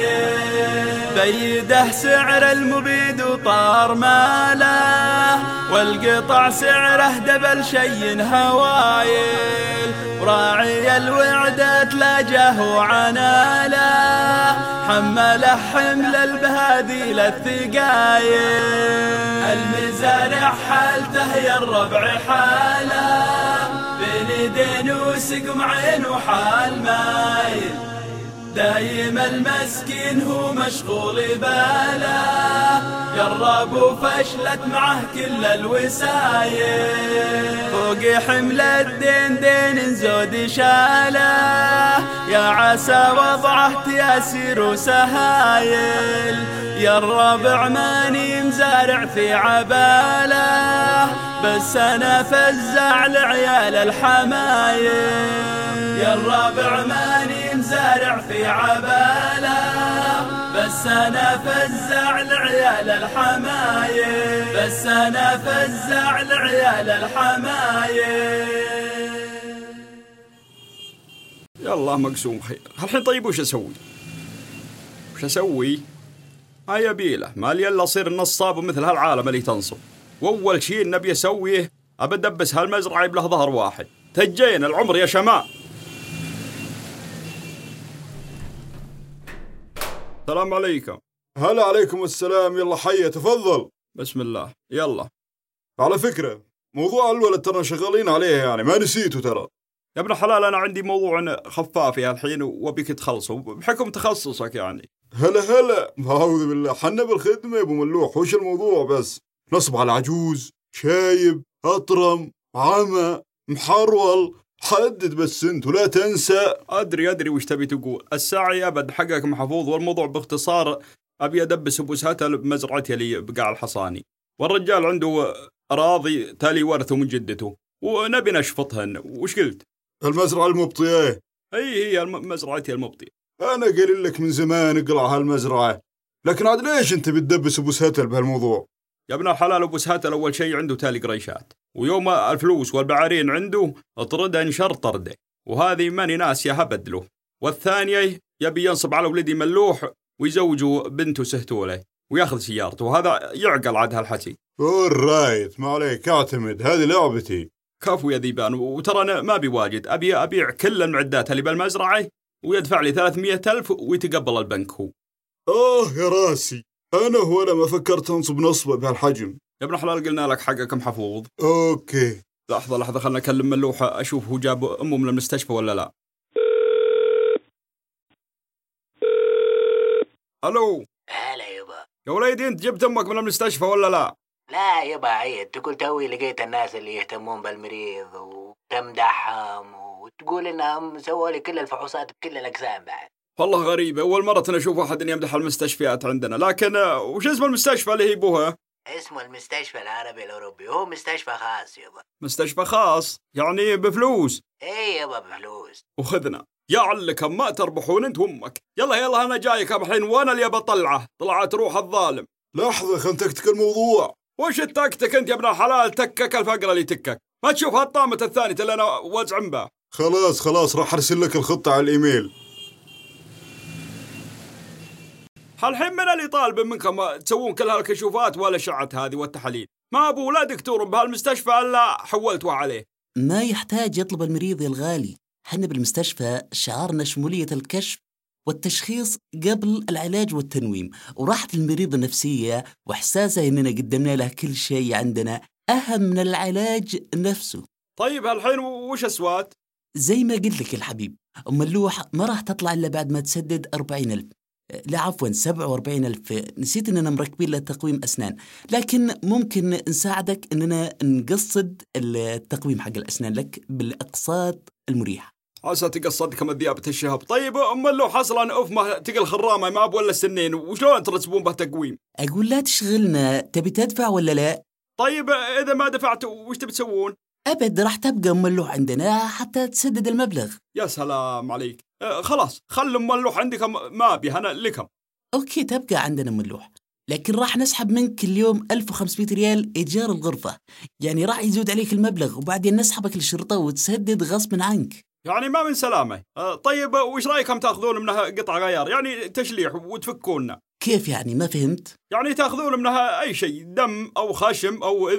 الوسايل. بيده سعر المبيد وطار ماله، والقطع سعره دبل شي هوايل، وراعي الوعدة تلاجه وعناله، حمله حمل البهاديل الثقايل. المزارع حالته يا الربع حاله، بين دين وسقم عين وحال مايل، دايم المسكين هو مشغول باله، جرب وفشلت معه كل الوسايل. فوق حمل الدين دين زود شاله، يا عسى وضعه تياسير وسهايل، يا الربع ماني مزارع في عباله، بس انا فزع لعيال الحمايل. يا الربع ماني مزارع في عباله، بس انا فزع لعيال الحمايل، بس انا فزع لعيال الحمايل. يلا مقسوم خير. الحين طيب وش اسوي؟ وش اسوي؟ هيا بيله مالي الا اصير النصاب مثل هالعالم اللي تنصب. واول شيء نبي اسويه ابى ادبس هالمزرعه بله ظهر واحد. تجين العمر يا شماء. السلام عليكم. هلا عليكم السلام. يلا حيا تفضل. بسم الله. يلا. على فكرة موضوع الولد ترى شغالين عليه، يعني ما نسيته ترى. يا ابن الحلال أنا عندي موضوع خفاف يا الحين وبيك تخلصه بحكم تخصصك يعني. هلا أعوذ بالله. حنا بالخدمة يا أبو ملوح. وش الموضوع بس؟ نصب على عجوز، شايب، أطرم، عمى، محرول. حدد بس انت ولا تنسى. أدري وش تبي تقول. الساعي أبد حقك محفوظ، والموضوع باختصار أبي أدبس أبو سهتل بمزرعتي اللي بقاع الحصاني، والرجال عنده أراضي تالي ورثه من جدته ونبي نشفطهن. وش قلت؟ المزرعة المبطية. هي مزرعتي المبطية. أنا قايل لك من زمان اقلع هالمزرعة، لكن عاد ليش أنت بتدبس أبو سهتل بهالموضوع؟ يا ابن الحلال أبو سهتل أول شيء عنده تالي قريشات، ويوم الفلوس والبعارين عنده اطرده انشر طرده، وهذه ماني ناسيها بدله. والثانية يبي ينصب على ولدي ملوح ويزوجوا بنته سهتوله وياخذ سيارته، وهذا يعقل عاد هالحكي. رايت ما عليك اعتمد، هذه لعبتي. كفو يا ذيبان. وترى أنا ما بواجد، أبي أبيع كل المعدات اللي بالمزرعة ويدفع لي 300,000 ويتقبل البنك هو. يا راسي، أنا ولا ما فكرت أنصب نصبه بهالحجم. يا ابن الحلال قلنا لك حقك محفوظ. أوكي. لحظة خلنا أكلم ملوحة أشوف هو جاب أمه من المستشفى ولا لا. ألو. هلا يبا. يا وليدي أنت جبت أمك من المستشفى ولا لا؟ لا يبا عيد، تقول توي لقيت الناس اللي يهتمون بالمريض وتمدحهم وتقول إنهم سووا لي كل الفحوصات بكل الأقسام بعد. والله غريبة، أول مرة نشوف أحد يمدح المستشفيات عندنا. لكن وش اسم المستشفى اللي هي بوها؟ اسمه المستشفى العربي الأوروبي، هو مستشفى خاص يبا. مستشفى خاص يعني بفلوس؟ ايه يبا بفلوس. وخذنا يا علكم ما تربحون انت وامك. يلا أنا جايك الحين وانا اللي بطلعه. طلعت روح الظالم. لحظة خل تكتك الموضوع. وش التكتك انت يا ابن الحلال؟ تكك الفقرة اللي تكك. ما تشوف هالطامة الثانية اللي انا وزع به. خلاص راح ارسل لك الخطة على الايميل. الحين من اللي طالب منكم تسوون كل هالكشوفات والاشعات هذه والتحاليل؟ ما ابو ولا دكتور بهالمستشفى الا حولتوا عليه. ما يحتاج يطلب المريض يا الغالي. حنا بالمستشفى شعارنا شمولية الكشف والتشخيص قبل العلاج والتنويم، وراحة المريض النفسية وإحساسه إننا قدمنا له كل شيء عندنا أهم من العلاج نفسه. طيب هالحين وش أسوات؟ زي ما قلت لك الحبيب، أم اللوح ما راح تطلع إلا بعد ما تسدد 40,000، لا عفوا 47,000. نسيت إننا مركبين له تقويم أسنان، لكن ممكن نساعدك إننا نقصد التقويم حق الأسنان لك بالأقساط المريحة. عسى تقصدك من ذيابة الشهب. طيب أم اللوح أصلا ما تقل خرامة ما أبو ولا سنين، وشلون ترسبون به تقويم؟ أقول لا تشغلنا، تبي تدفع ولا لا؟ طيب إذا ما دفعت وش تبي تسوون؟ أبد راح تبقى أم اللوح عندنا حتى تسدد المبلغ. يا سلام عليك. خلاص خل أم اللوح عندكم، ما أبي أنا لكم. أوكي تبقى عندنا أم اللوح، لكن راح نسحب منك اليوم 1500 ريال إيجار الغرفة، يعني راح يزود عليك المبلغ وبعدين نسحبك للشرطة وتسدد غصب عنك. يعني ما من سلامة. طيب وش رأيكم تأخذون منها قطع غيار، يعني تشليح وتفكونا؟ كيف يعني؟ ما فهمت. يعني تأخذون منها أي شيء، دم أو خشم أو إذن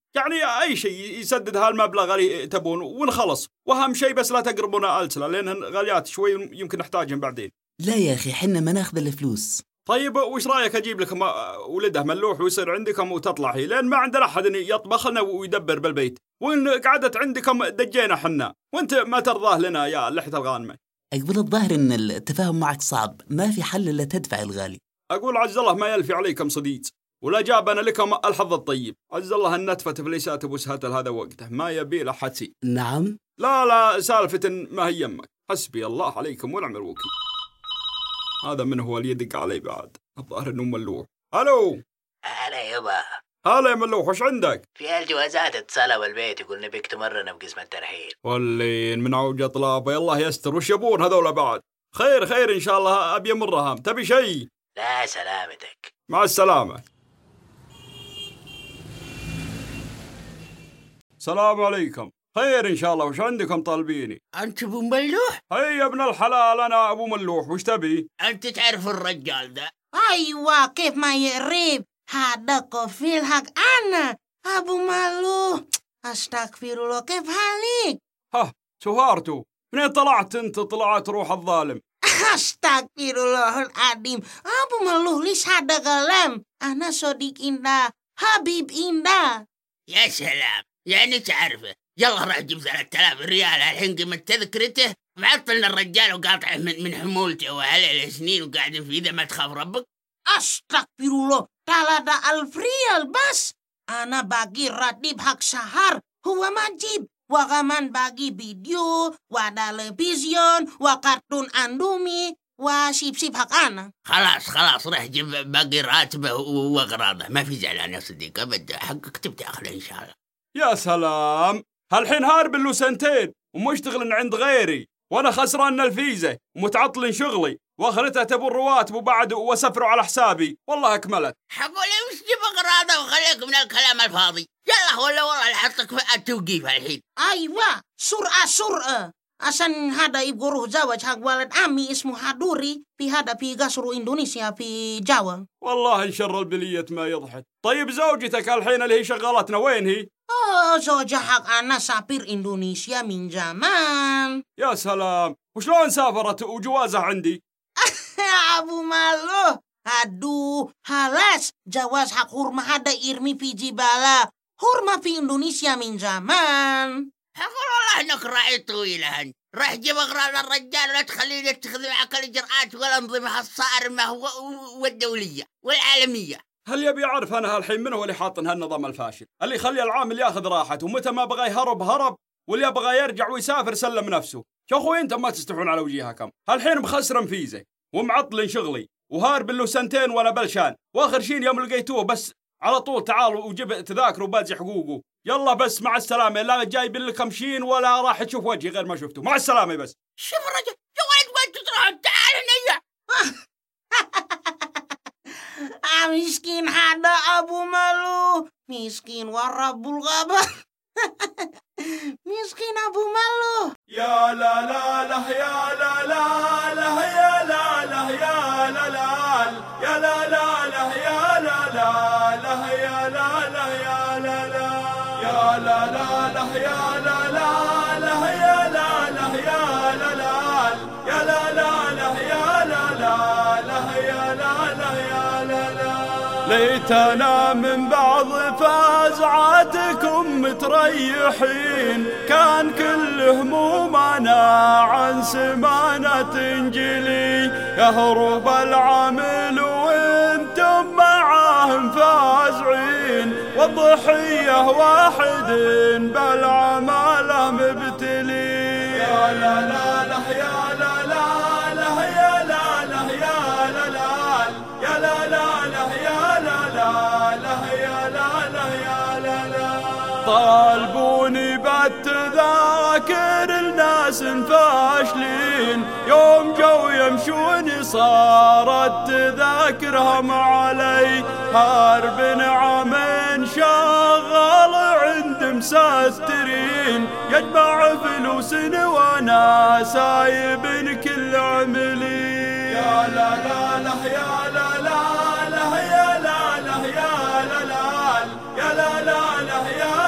يعني أي شيء يسدد هالمبلغ اللي تبون ونخلص، وأهم شيء بس لا تقربونا ألسلة لأنهن غاليات شوي يمكن نحتاجهم بعدين. لا يا أخي حنا ما ناخذ الفلوس. طيب وش رأيك أجيب لكم ولده ملوح ويصير عندكم وتطلع هي، لأن ما عندنا أحد يطبخ لنا ويدبر بالبيت، وإن قعدت عندكم دجينا حنا وأنت ما ترضاه لنا يا اللحية الغانمة. أقول الظاهر إن التفاهم معك صعب، ما في حل إلا تدفع الغالي. أقول عز الله ما يلفي عليكم صديق، ولا جابنا لكم الحظ الطيب. عز الله النتفة فليسات أبو سهتل هذا وقته ما يبي له حدسي. نعم. لا سالفة ما هي يمك، حسبي الله عليكم ونعم الوكيل. هذا من هو اللي يدق علي بعد؟ الظاهر إنه ملوح. ألو. هلا يبا. هلا يا ملوح وش عندك؟ في الجوازات اتصلوا بالبيت يقول نبيك تمرنا بقسم الترحيل. واللين من عوجة طلابة الله يستر. وش يبون هذولا بعد؟ خير إن شاء الله. أبي مرهم. تبي شيء؟ لا سلامتك. مع السلامة. السلام عليكم. خير إن شاء الله. وش عندكم طالبيني؟ أنت أبو ملوح؟ هيا ابن الحلال أنا أبو ملوح. وش تبي؟ أنت تعرف الرجال ده؟ أيوة كيف ما يقرب هذا كفيل حق أنا أبو ملوح. أستغفر الله كيف حالك؟ سهارتو منين طلعت أنت؟ طلعت روح الظالم. أستغفر الله العظيم أبو ملوح ليش هذا كلام؟ أنا صديق إندا حبيب إندا. يا سلام يعني تعرفه. يلا راح جيب 3000 ريال الحين قيمة تذكرته. معطلنا الرجال وقاطعه من حمولته وعلى السنين وقاعدين في إذا ما تخاف ربك. أستغفر الله 3000 ريال بس. أنا باقي راتب حق شهر هو ما جيب، وكمان باقي فيديو وتلفزيون وكرتون أندومي وشيب حق أنا. خلاص راح جيب باقي راتبه وأغراضه. ما في زعلان يا صديق أبدا، حقك تاخذه إن شاء الله. يا سلام هالحين هارب له سنتين ومشتغل عند غيري، وانا خسران الفيزا ومتعطل شغلي، واخرتها تبو الرواتب وبعد وسفروا على حسابي. والله اكملت. حقول امش جيب اغراضه وخليك من الكلام الفاضي. يلا والله لحطك في التوقيف الحين. ايوه سرعه عشان هذا يبغى زواج حق ولد عمي اسمه هدوري في قصر اندونيسيا في جاوا. والله ان شر البلية ما يضحك. طيب زوجتك الحين اللي هي شغالتنا وين هي؟ زوجة حق أنا سافر إندونيسيا من زمان. يا سلام وشلون سافرت وجوازها عندي؟ يا أبو مالو aduh halas جواز حق حرمة هذا يرمي في جبالة حرمة في إندونيسيا من زمان. أقول والله إنك راعي طويلة أنت. راح جيب أغراض الرجال ولا تخليه يتخذ معك الإجراءات والأنظمة الصارمة والدولية والعالمية. هل يبي يعرف أنا هالحين من هو اللي حاطن هالنظام الفاشل اللي يخلي العامل ياخذ راحته ومتى ما بغى يهرب واللي يبغى يرجع ويسافر سلم نفسه. يا أخوي أنت ما تستحون على وجيهكم. هالحين مخسر فيزا ومعطل شغلي وهارب له سنتين ولا بلشان، وآخر شيء يوم لقيتوه بس على طول تعالوا وجيب تذاكر وبازي حقوقه. يلا بس مع السلامة، لا جايب لكم شين ولا راح تشوف وجهي غير ما شفته. مع السلامة بس. شوف الرجل يا ولد وين تروح؟ تعال هنا. مسكين هذا أبو مالو مسكين ورب الغابة. مسكين أبو مالو. يا لا لا لا يا لا لا لا يا لا لا يا لا لا يا لا لا لا يا لا لا لا يا لا لا يا لا لا يا لا لا لا يا لا لا لا يا لا لا يا لا لا يا لا لا لا يا لا لا لا يا لا لا يا لا لا. ليتنا من بعض فازعاتكم متريحين، كان كل همومنا عن سمانة تنجلي، يهرب العامل وانتم معاهم فازعين، والضحية واحد بالعمالة مبتلي. يا لا لا لا يا لا لا لا يا لا لا يا لا لا يا لا لا لا يا لا لا لا يا لا لا يا لا لا. طالبوني بالتذاكر الناس فاشلين، يوم جو يمشوني صارت تذاكرهم علي، هارب عام شغال عند مسترين، يجمع فلوس وانا سايب كل عملي. يا لا لا لا يا لا لا لا يا لا لا يا لا لا يا لا لا لا يا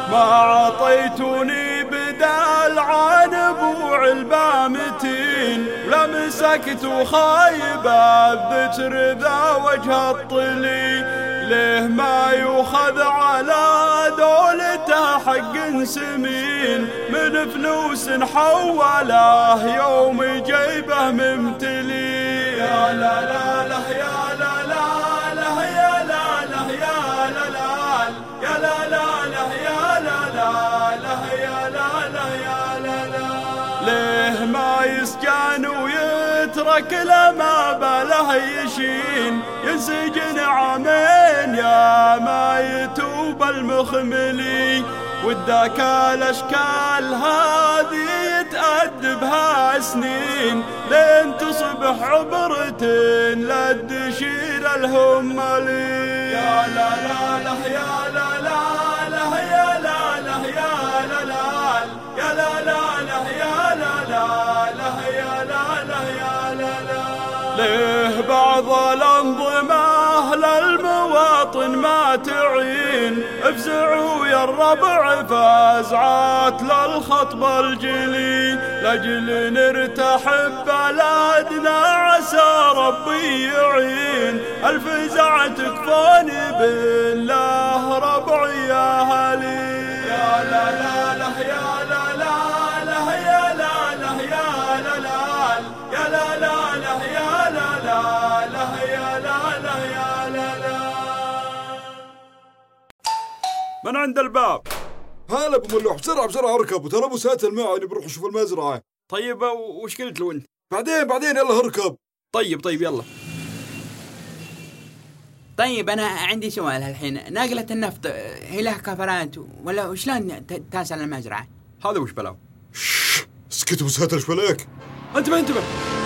ما عطيتوني بدال عن ابوع البامتين، لمسكت وخايبة الذكر ذا وجه الطلي، ليه ما يوخذ على دولته حق سمين، من فلوس حوله يوم جيبه ممتلي. يا لا لا لا يا لا لا لا يا لا لا يا لا لا يا لا لا لا يا لا لا لا يا لا لا يا لا لا. ليه ما يسجن ويترك لما بله يشين، ينسجن عامين يا ما يتوب المخملي، وداك الاشكال هذه يتأدبها سنين، لين تصبح عبرة للدشير الهملي. يا لا لا لا يا لا لا لا يا لا لا يا لا لا يا لا لا لا يا لا لا لا يا لا لا يا لا لا. ليه بعض الأنظمة للمواطن ما تعين، افزعوا يا الربع فازعات للخطب الجلي، لأجل نرتاح ببلادنا عسى ربي يعين، الفزع تكفوني بالله ربعي يا هلي. يا لا لا لا يا لا لا لا يا لا لا يا لا لا يا لا لا لا يا لا لا لا يا لا لا يا لا لا. من عند الباب؟ هلا ابو ملوح، بسرعه بسرعه اركب، وترى ابو ساتر معي بنروح نشوف المزرعه. طيب وش قلت له انت؟ بعدين يلا اركب. طيب يلا. طيب أنا عندي سؤال الحين، ناقلة النفط هي لها كفرات ولا وشلون تاسع المزرعة؟ هذا وش بلاو؟ اسكت ابو ساتر، ايش بلاك؟ انتبه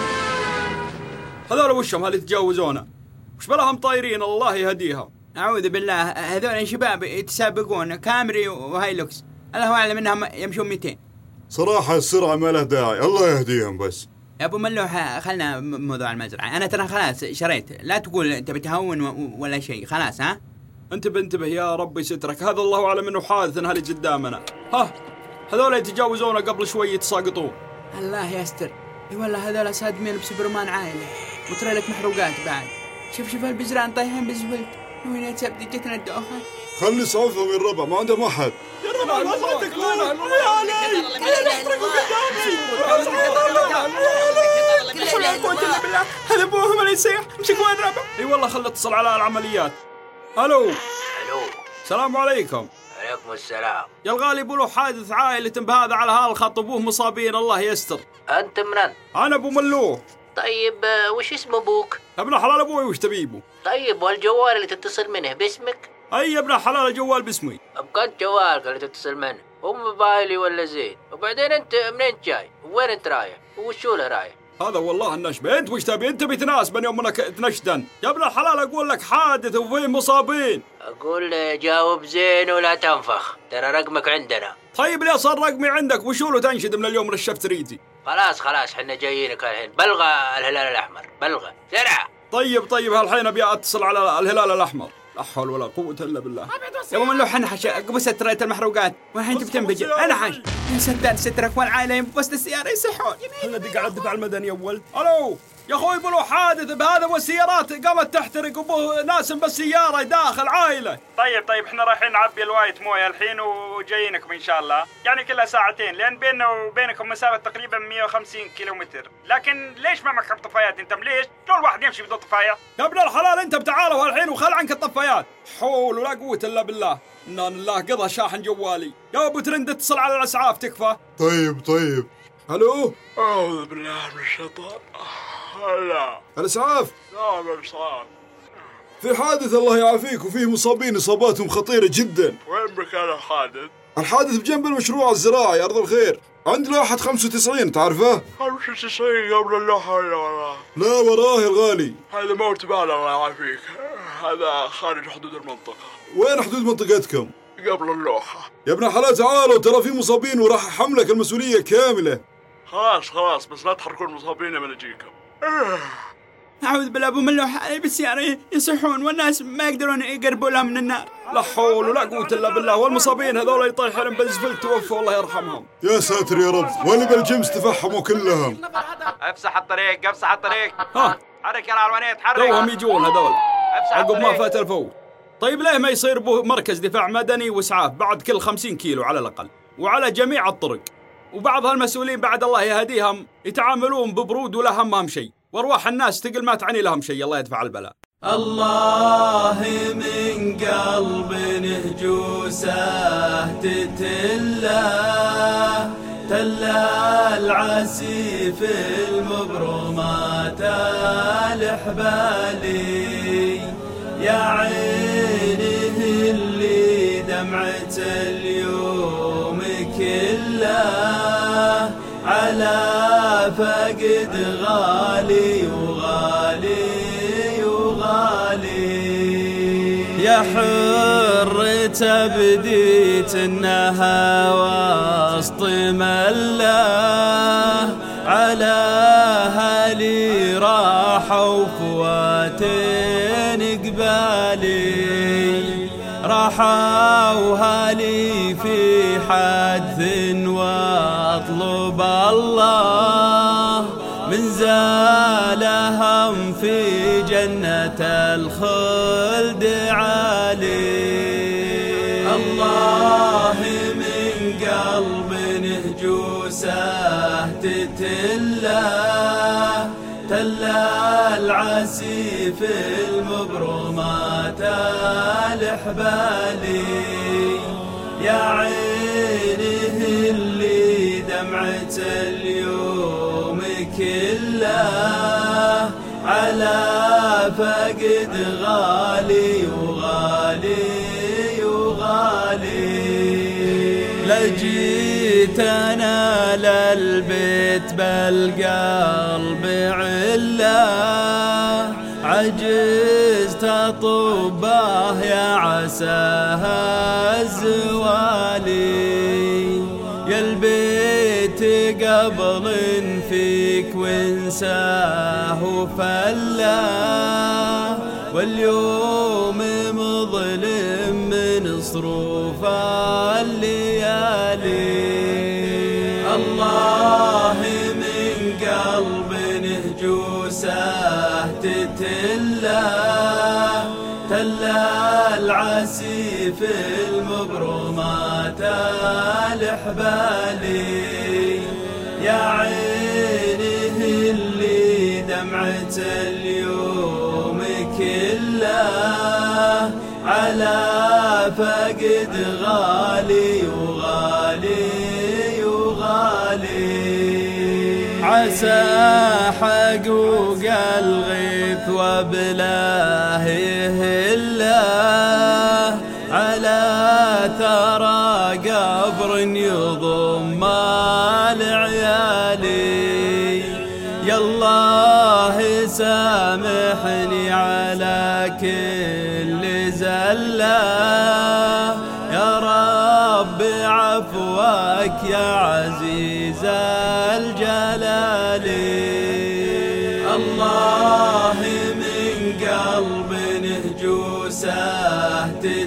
هذول وشهم اللي يتجاوزونا، وش بلاهم طايرين الله يهديها. أعوذ بالله، هذول شباب يتسابقون كامري وهايلوكس، الله أعلم إنهم يمشون 200. صراحة السرعة ما له داعي، الله يهديهم بس. يا أبو ملوح خلنا موضوع المزرعة، أنا ترى خلاص شريت، لا تقول أنت بتهون ولا شيء، خلاص ها؟ انتبه يا ربي سترك، هذا الله أعلم إنه حادث هالي قدامنا. هذول يتجاوزونا قبل شوي يتساقطون. الله يستر. اي والله هذول صادمين بسوبرمان عائلة، وترى لك محروقات بعد. شوف البزران طايحين بالزفلت، وين يتسبب جتنا الدوخة. خلي صوفهم يا الربع، ما عندهم أحد. يا الربع ما تكلون يا علي، خلينا نحترقوا قدامي. لا حول ولا قوة إلا بالله، هذا أبوهم اللي يسيح، امسك وين الربع؟ اي والله خل اتصل على العمليات. الو السلام عليكم. عليكم السلام. يا الغالي بلو حادث عائلة بهذا على هالخط، ابوه مصابين الله يستر. انت من؟ انا ابو ملوح. طيب وش اسم ابوك؟ ابن حلال ابوي، وش تبيبه؟ طيب والجوال اللي تتصل منه باسمك؟ اي ابن حلال الجوال باسمي. ابقى جوالك اللي تتصل منه هو موبايلي ولا زين؟ وبعدين انت منين جاي؟ وين انت رايح؟ وشو له رايح؟ هذا والله النشبة، انت وش تبي؟ انت بتناسبني يوم انك تنشدن يا ابن الحلال. اقول لك حادث وفيه مصابين. اقول جاوب زين ولا تنفخ، ترى رقمك عندنا. طيب ليه صار رقمي عندك؟ وشو له تنشد من اليوم نشفت ريدي؟ خلاص حنا جايينك الحين، بلغ الهلال الاحمر، بلغ سرعة. طيب هالحين ابي اتصل على الهلال الاحمر. لا حول ولا قوة الا بالله. يا ابو ملوح انحش قبس سترة المحروقات، والحين تبي تنفجر. انحش سداد سترك والعائلة بوسط السيارة يصحون. هلا دق على الدفاع المدني يا ولد. الو يا اخوي بلو حادث بهذا والسيارات قامت تحترق، وابوه ناسم بالسيارة داخل عائلة. طيب احنا رايحين نعبي الواية مويه الحين وجايينكم ان شاء الله، يعني كلها ساعتين، لان بيننا وبينكم مسافة تقريبا 150 كيلومتر. لكن ليش ما معك طفايات انت؟ ليش كل واحد يمشي بدون طفاية؟ يا ابن الحلال انت بتعالوا هالحين وخل عنك الطفايات. حول ولا قوة الا بالله. إن الله قضى شاحن جوالي. يا ابو ترند اتصل على الاسعاف تكفى. طيب الو. اعوذ بالله من الشيطان. هلا الاسعاف. نعم الاسعاف. في حادث الله يعافيك، وفيه مصابين اصاباتهم خطيرة جدا. وين مكان الحادث؟ الحادث بجنب المشروع الزراعي أرض الخير، عند لوحة 95 تعرفه؟ 95 قبل اللوحة ولا وراه؟ لا وراه يا الغالي. هذا موت بال الله يعافيك، هذا خارج حدود المنطقة. وين حدود منطقتكم؟ قبل اللوحة. يا ابن الحلال تعالوا، ترى في مصابين وراح أحملك المسؤولية كاملة. خلاص بس لا تحركون المصابين من أجيكم. أعوذ بالله أبو ملوح، هذه بالسيارة يصحون والناس ما يقدرون يقربوا لها من النار. لا حول ولا قوة إلا بالله، والمصابين هذول يطيحون بالزفل توفوا الله يرحمهم. يا ساتر يا رب، واللي بالجمس تفحموا كلهم. افسح الطريق افسح الطريق. حرك يا العنوانية حرك. توهم يجون هذول عقب ما فات الفوت. طيب ليه ما يصير به مركز دفاع مدني وإسعاف بعد كل 50 كيلو على الأقل، وعلى جميع الطرق، وبعض هالمسؤولين بعد الله يهديهم يتعاملون ببرود ولا همهم شيء، وارواح الناس تقل ما تعني لهم شيء. الله يدفع البلاء. الله من قلب نهجوسه تتله تلا العسيف المبرومات الحبالي، يا عينه اللي دمعة اليوم كله على فقد غالي وغالي يا حر تبديت انها وسط مله على هالي راحوا فواتين قبالي، راحوا هالي في حدث واطلب الله من زالهم في جنة الخلد عالي. الله من قلب نهجوسه تتله تلا العسيف المبرومات الحبالي، يا عينه اللي دمعة اليوم كله على فقد غالي وغالي وغالي. لجيت انا للبيت بالقلب عله، عجزت اطبه يا عساها الزوالي، يا البيت قبل فيك وانساه فلا، واليوم مظلم من صروف الليالي. الله من قلب نهجوسه تتله تلا العسيف المبرومات الحبالي، يا عينه اللي دمعة اليوم كله على فقد غالي وغالي وغالي. عسى حقوق الغيث وبلاه الله على ثرى قبر يضم العيالي، يا الله سامحني على كل زلة، يا رب عفوك يا عزيز الجلال. الله من قلب نهجوسه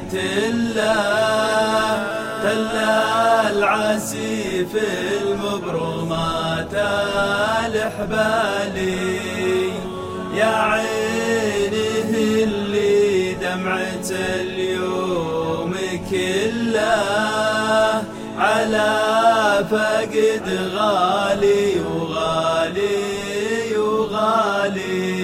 تتله تلا العسيف المبرومات الحبالي، يا عينه اللي دمعة اليوم كله على فقد غالي وغالي وغالي.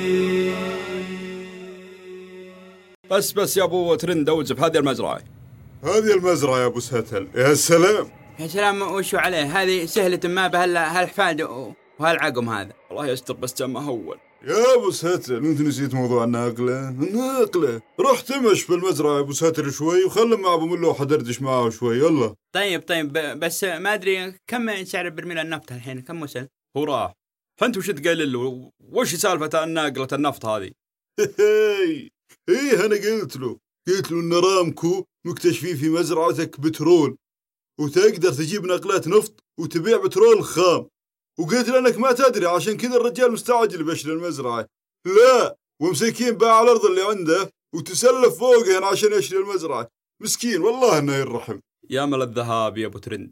بس يا ابو ترند اوزف هذه المزرعة. هذه المزرعة يا ابو ستل. يا سلام يا سلام، وشو عليه؟ هذه سهلة ما بهالحفاد وهالعقم هذا. الله يستر بس جمع هول. يا ابو ساتر انت نسيت موضوع الناقله. روح تمش في المزرعه يا ابو ساتر شوي وخلي مع ابو ملوح دردش معاه شوي. يلا طيب بس ما ادري كم سعر برميل النفط الحين، كم وصل؟ هو راح. انت وش تقول له؟ وش سالفه ناقله النفط هذه؟ ايه انا قلت له ان رامكو مكتشفين في مزرعتك بترول وتقدر تجيب نقلات نفط وتبيع بترول خام، وقلت له انك ما تدري عشان كذا الرجال مستعجل بشر المزرعه لا، ومسكين باع الأرض اللي عنده وتسلف فوقهن عشان يشتري المزرعة. مسكين والله إنه يرحم. يا مل الذهاب يا أبو ترند.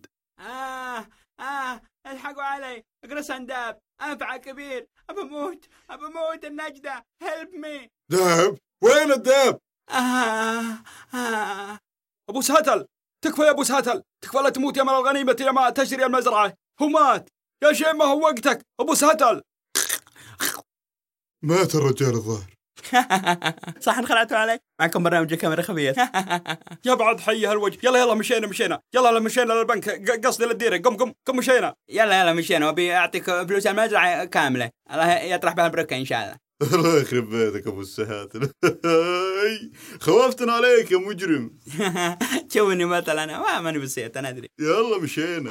الحقوا علي، اقرص انداب، انفع كبير، ابى اموت النجدة، هيلب مي. دهب؟ وين الدهب؟ ابو سهتل، تكفى يا ابو سهتل، تكفى لا تموت يا مال الغنيمة يا ما تشتري المزرعة. هو مات يا شيء، ما هو وقتك ابو سهتل. مات الرجال الظاهر. صح انخلعتوا علي؟ معكم برنامج كاميرا خبيث. يا بعد حي هالوجه. يلا مشينا يلا مشينا للبنك، قصدي للديره. قم مشينا. يلا مشينا، وابي اعطيك فلوس المزرعه كامله، الله يطرح بها البركه ان شاء الله. الله يخرب بيتك ابو السهاتل. خوفتنا عليك يا مجرم. شوفني مثلا انا ماني بسيط، انا ادري. يلا مشينا.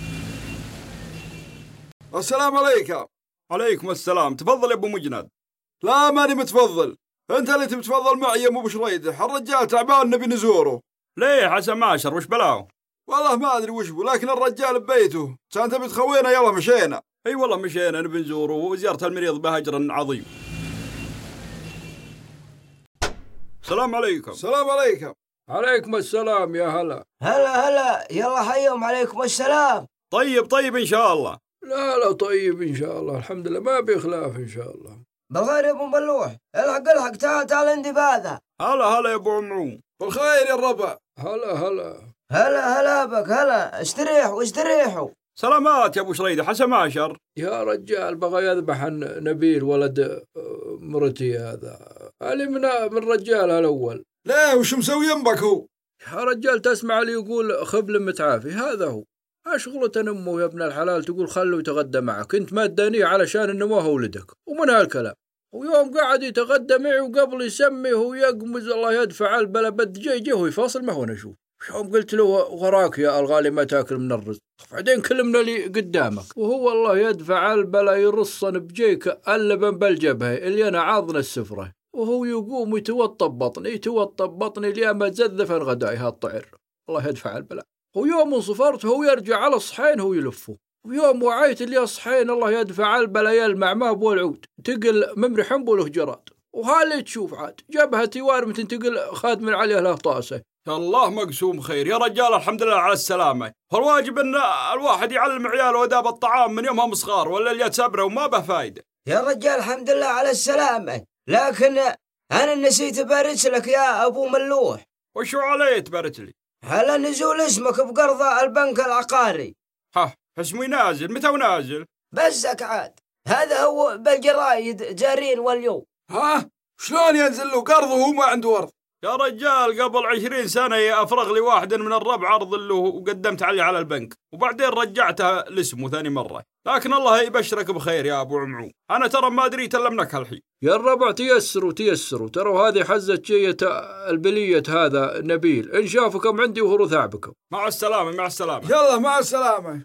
السلام عليكم. عليكم السلام. تفضل يا ابو مجند. لا ماني متفضل، انت اللي تتفضل معي يا ابو بشريدح. الرجال تعبان نبي نزوره. ليه حسن ماشر وش بلاو؟ والله ما ادري وش بو، لكن الرجال ببيته. كان تبي تخوينا. يلا مشينا. اي والله مشينا نبي نزوره، وزيارة المريض بهجر عظيم. السلام عليكم. السلام عليكم. عليكم السلام يا هلا. هلا يلا حيهم. عليكم السلام. طيب إن شاء الله. لا طيب إن شاء الله، الحمد لله ما بيخلاف إن شاء الله. بالخير يا أبو ملوح. الحق تعال عندي بهذا. هلا يا أبو عمرو. بالخير يا الربع. هلا بك. هلا استريحوا. سلامات يا أبو شريدة. حسن ماشر يا رجال بغى يذبح نبيل ولد مرتي هذا. علي من رجال الأول. لا وش مسوي ينبك هو؟ يا رجال تسمع لي يقول خبل متعافي، هذا هو. شغلة أمه يا ابن الحلال تقول خلوا يتغدى معك، انت ما تدانيه علشان انه ما هو ولدك، ومن هالكلام. ويوم قاعد يتغدى معي وقبل يسميه ويقمز الله يدفع البلا بد جاي هو يفاصل ما هو نشوف. يوم قلت له وراك يا الغالي ما تاكل من الرزق، بعدين كلمنا لي قدامك، وهو الله يدفع البلا يرصن بجيك اللبن بالجبهة اللي انا عاضنا السفرة، وهو يقوم يتوطب بطني لي ما تزذف غداي هالطعر. الله يدفع البلا. ويوم صفرت هو يرجع على صحين هو يلفه، ويوم وعيت اللي صحين الله يدفع البلا يلمع ما بو العود تقل ممري حنبو له جراد. وهاللي تشوف عاد جبهة تيوار متنتقل خادم من عليه له طاسة. الله مقسوم خير يا رجال. الحمد لله على السلامة. فالواجب ان الواحد يعلم عياله اداب الطعام من يومهم صغار، ولا اللي تسبره وما به فايدة. يا رجال الحمد لله على السلامة، لكن انا نسيت ابارك لك يا ابو ملوح. وشو علي تبارك لي؟ على نزول اسمك بقرض البنك العقاري. اسمي نازل. متى ونازل؟ بزك عاد، هذا هو بالجرايد جارين واليوم. شلون ينزل له قرض وهو ما عنده ورد؟ يا رجال قبل 20 سنة أفرغ لي واحد من الربع عرض له وقدمت عليه على البنك، وبعدين رجعتها لاسمه ثاني مرة، لكن الله يبشرك بخير يا أبو عمرو. أنا ترى ما أدري تلمنك هالحين. يا الربع تيسروا ترى هذه حزة شية البلية هذا نبيل، إن شافكم عندي وهو ثعبكم. مع السلامة. يلا مع السلامة.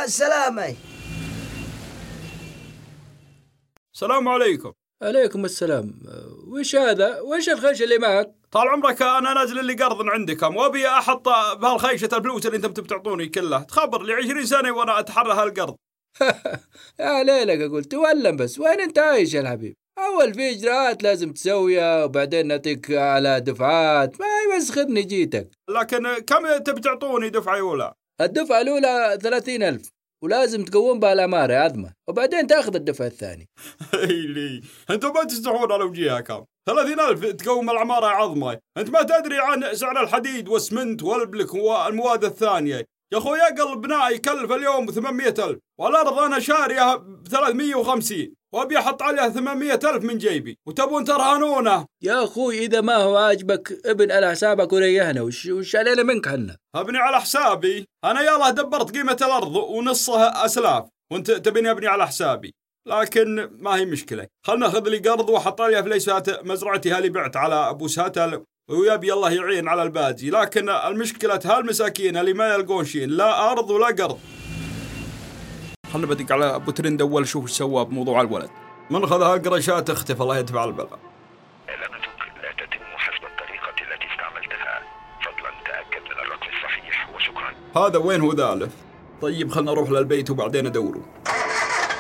السلام عليكم. عليكم السلام. وش هذا؟ وش الخيش اللي معك؟ طال عمرك أنا نازل اللي قرض عندكم، وأبي أحط بهالخيشة الفلوس اللي أنتم بتعطوني كلها. تخبر لي 20 سنة وأنا أتحرى هالقرض. يا ليلك أقول تولم بس. وين أنت عايش يا الحبيب؟ أول في إجراءات لازم تسويها وبعدين نعطيك على دفعات، ما يمسخرني جيتك. لكن كم تبي تعطوني دفعة أولى؟ الدفعة الأولى 30,000 ولازم تقوم بها الأمارة عظمة، وبعدين تأخذ الدفع الثاني. لي أنتم ما تستحون على وجيهكم. 30,000 تقوم العمارة عظمة. أنت ما تدري عن سعر الحديد والسمنت والبلك والمواد الثانية يا أخوي. أقل بناء يكلف اليوم 800,000، والأرض أنا شاريها ب350 وأبي أحط عليها 800,000 من جيبي، وتبون ترهنونه. يا أخوي إذا ما هو عاجبك ابن على حسابك وريحنا. وش علينا منك حنا؟ أبني على حسابي أنا. يلا دبرت قيمة الأرض ونصها أسلاف، وأنت تبيني أبني على حسابي. لكن ما هي مشكلة، خلنا أخذ لي قرض وأحط عليها فليسات مزرعتي هالي بعت على أبو سهتل، ويبي الله يعين على الباجي. لكن المشكلة هالمساكين اللي ما يلقون شيء، لا أرض ولا قرض. خلنا بدق على أبو ترند أول شوف ايش سوى بموضوع الولد. من خذها قرشات اختفى الله يدفع البلاء. إعلاناتك لا تتم حسب الطريقة التي استعملتها، فضلا تأكد من الرقم الصحيح وشكرا. هذا وين هو ذالف؟ طيب خلنا نروح للبيت وبعدين أدوره.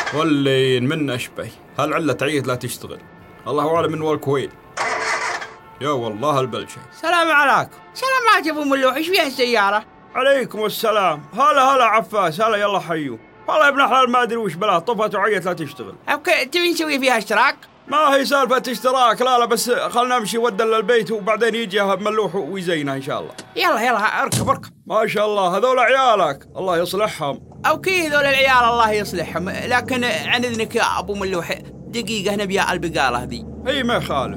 واللي من أشبه هالعلة تعيد لا تشتغل، الله أعلم من والكويت. يا والله البلشة. سلام عليكم. سلام عليك ابو ملوح، ايش فيها السيارة؟ عليكم السلام. هلا عفاس، هلا يلا حيو. والله يا ابن حلال ما ادري وش بلاه، طفت وعيت لا تشتغل. اوكي تبي نسوي فيها اشتراك؟ ما هي سالفة اشتراك، لا بس خلنا نمشي ودن للبيت وبعدين يجي ملوح ويزينها ان شاء الله. يلا اركب. ما شاء الله هذول عيالك الله يصلحهم. اوكي هذول العيال الله يصلحهم، لكن عن اذنك يا ابو ملوح دقيقة نبي البقالة ذي. اي ما يخالف.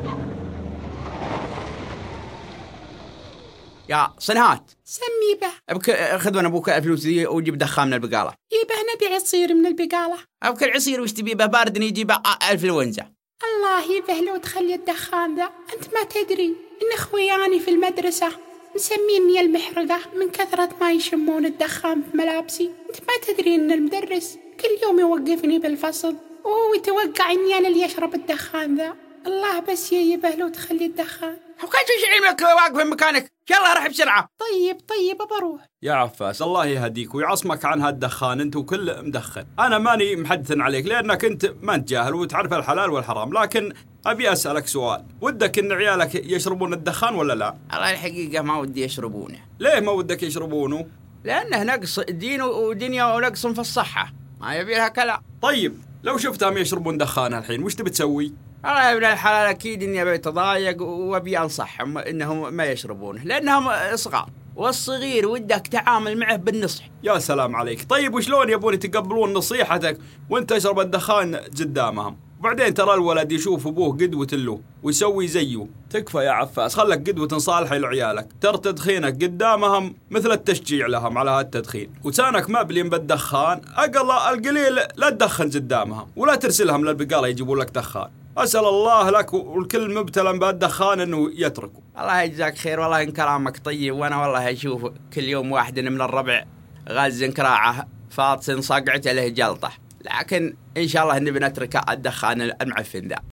يا صنهات سمي به. ابك خذ من ابوك الفلوس ذي وجيب دخان من البقالة. يبه نبي عصير من البقالة. ابك العصير وش تبي به بارد يجيب انفلونزا. الله يبه لو تخلي الدخان ذا، انت ما تدري ان اخوياني في المدرسة مسميني المحرقة من كثرة ما يشمون الدخان في ملابسي. انت ما تدري ان المدرس كل يوم يوقفني بالفصل ويتوقع اني انا اللي اشرب الدخان ذا. الله بس يبه لو تخلي الدخان. وكيف تشعر انك واقف في مكانك؟ يلا روح بسرعة. طيب بروح. يا عفاس الله يهديك ويعصمك عن هالدخان، انت وكل مدخن. انا ماني محدث عليك لانك انت ما انت جاهل وتعرف الحلال والحرام، لكن ابي اسالك سؤال، ودك ان عيالك يشربون الدخان ولا لا؟ الله الحقيقة ما ودي يشربونه. ليه ما ودك يشربونه؟ لانه نقص دين ودنيا ونقص في الصحة، ما يبي لها كلام. طيب لو شفتهم يشربون دخان الحين وش تبي تسوي؟ والله يا ابن الحلال اكيد اني ابي اتضايق وابي انصحهم انهم ما يشربونه لانهم صغار، والصغير ودك تعامل معه بالنصح. يا سلام عليك. طيب وشلون يبون يتقبلون نصيحتك وانت تشرب الدخان قدامهم؟ وبعدين ترى الولد يشوف ابوه قدوة له ويسوي زيه. تكفى يا عفاس، خلك قدوة صالحة لعيالك. ترى تدخينك قدامهم مثل التشجيع لهم على هالتدخين، وسانك مبلين بالدخان اقل القليل لا تدخن قدامهم ولا ترسلهم للبقالة يجيبون لك دخان. أسأل الله لك والكل مبتلى بالدخان أنه يتركه. الله يجزاك خير، والله إن كلامك طيب، وأنا والله أشوف كل يوم واحد من الربع غاز كراعه فاطس صقعته له جلطة، لكن إن شاء الله نبي نترك الدخان المعفن ذا.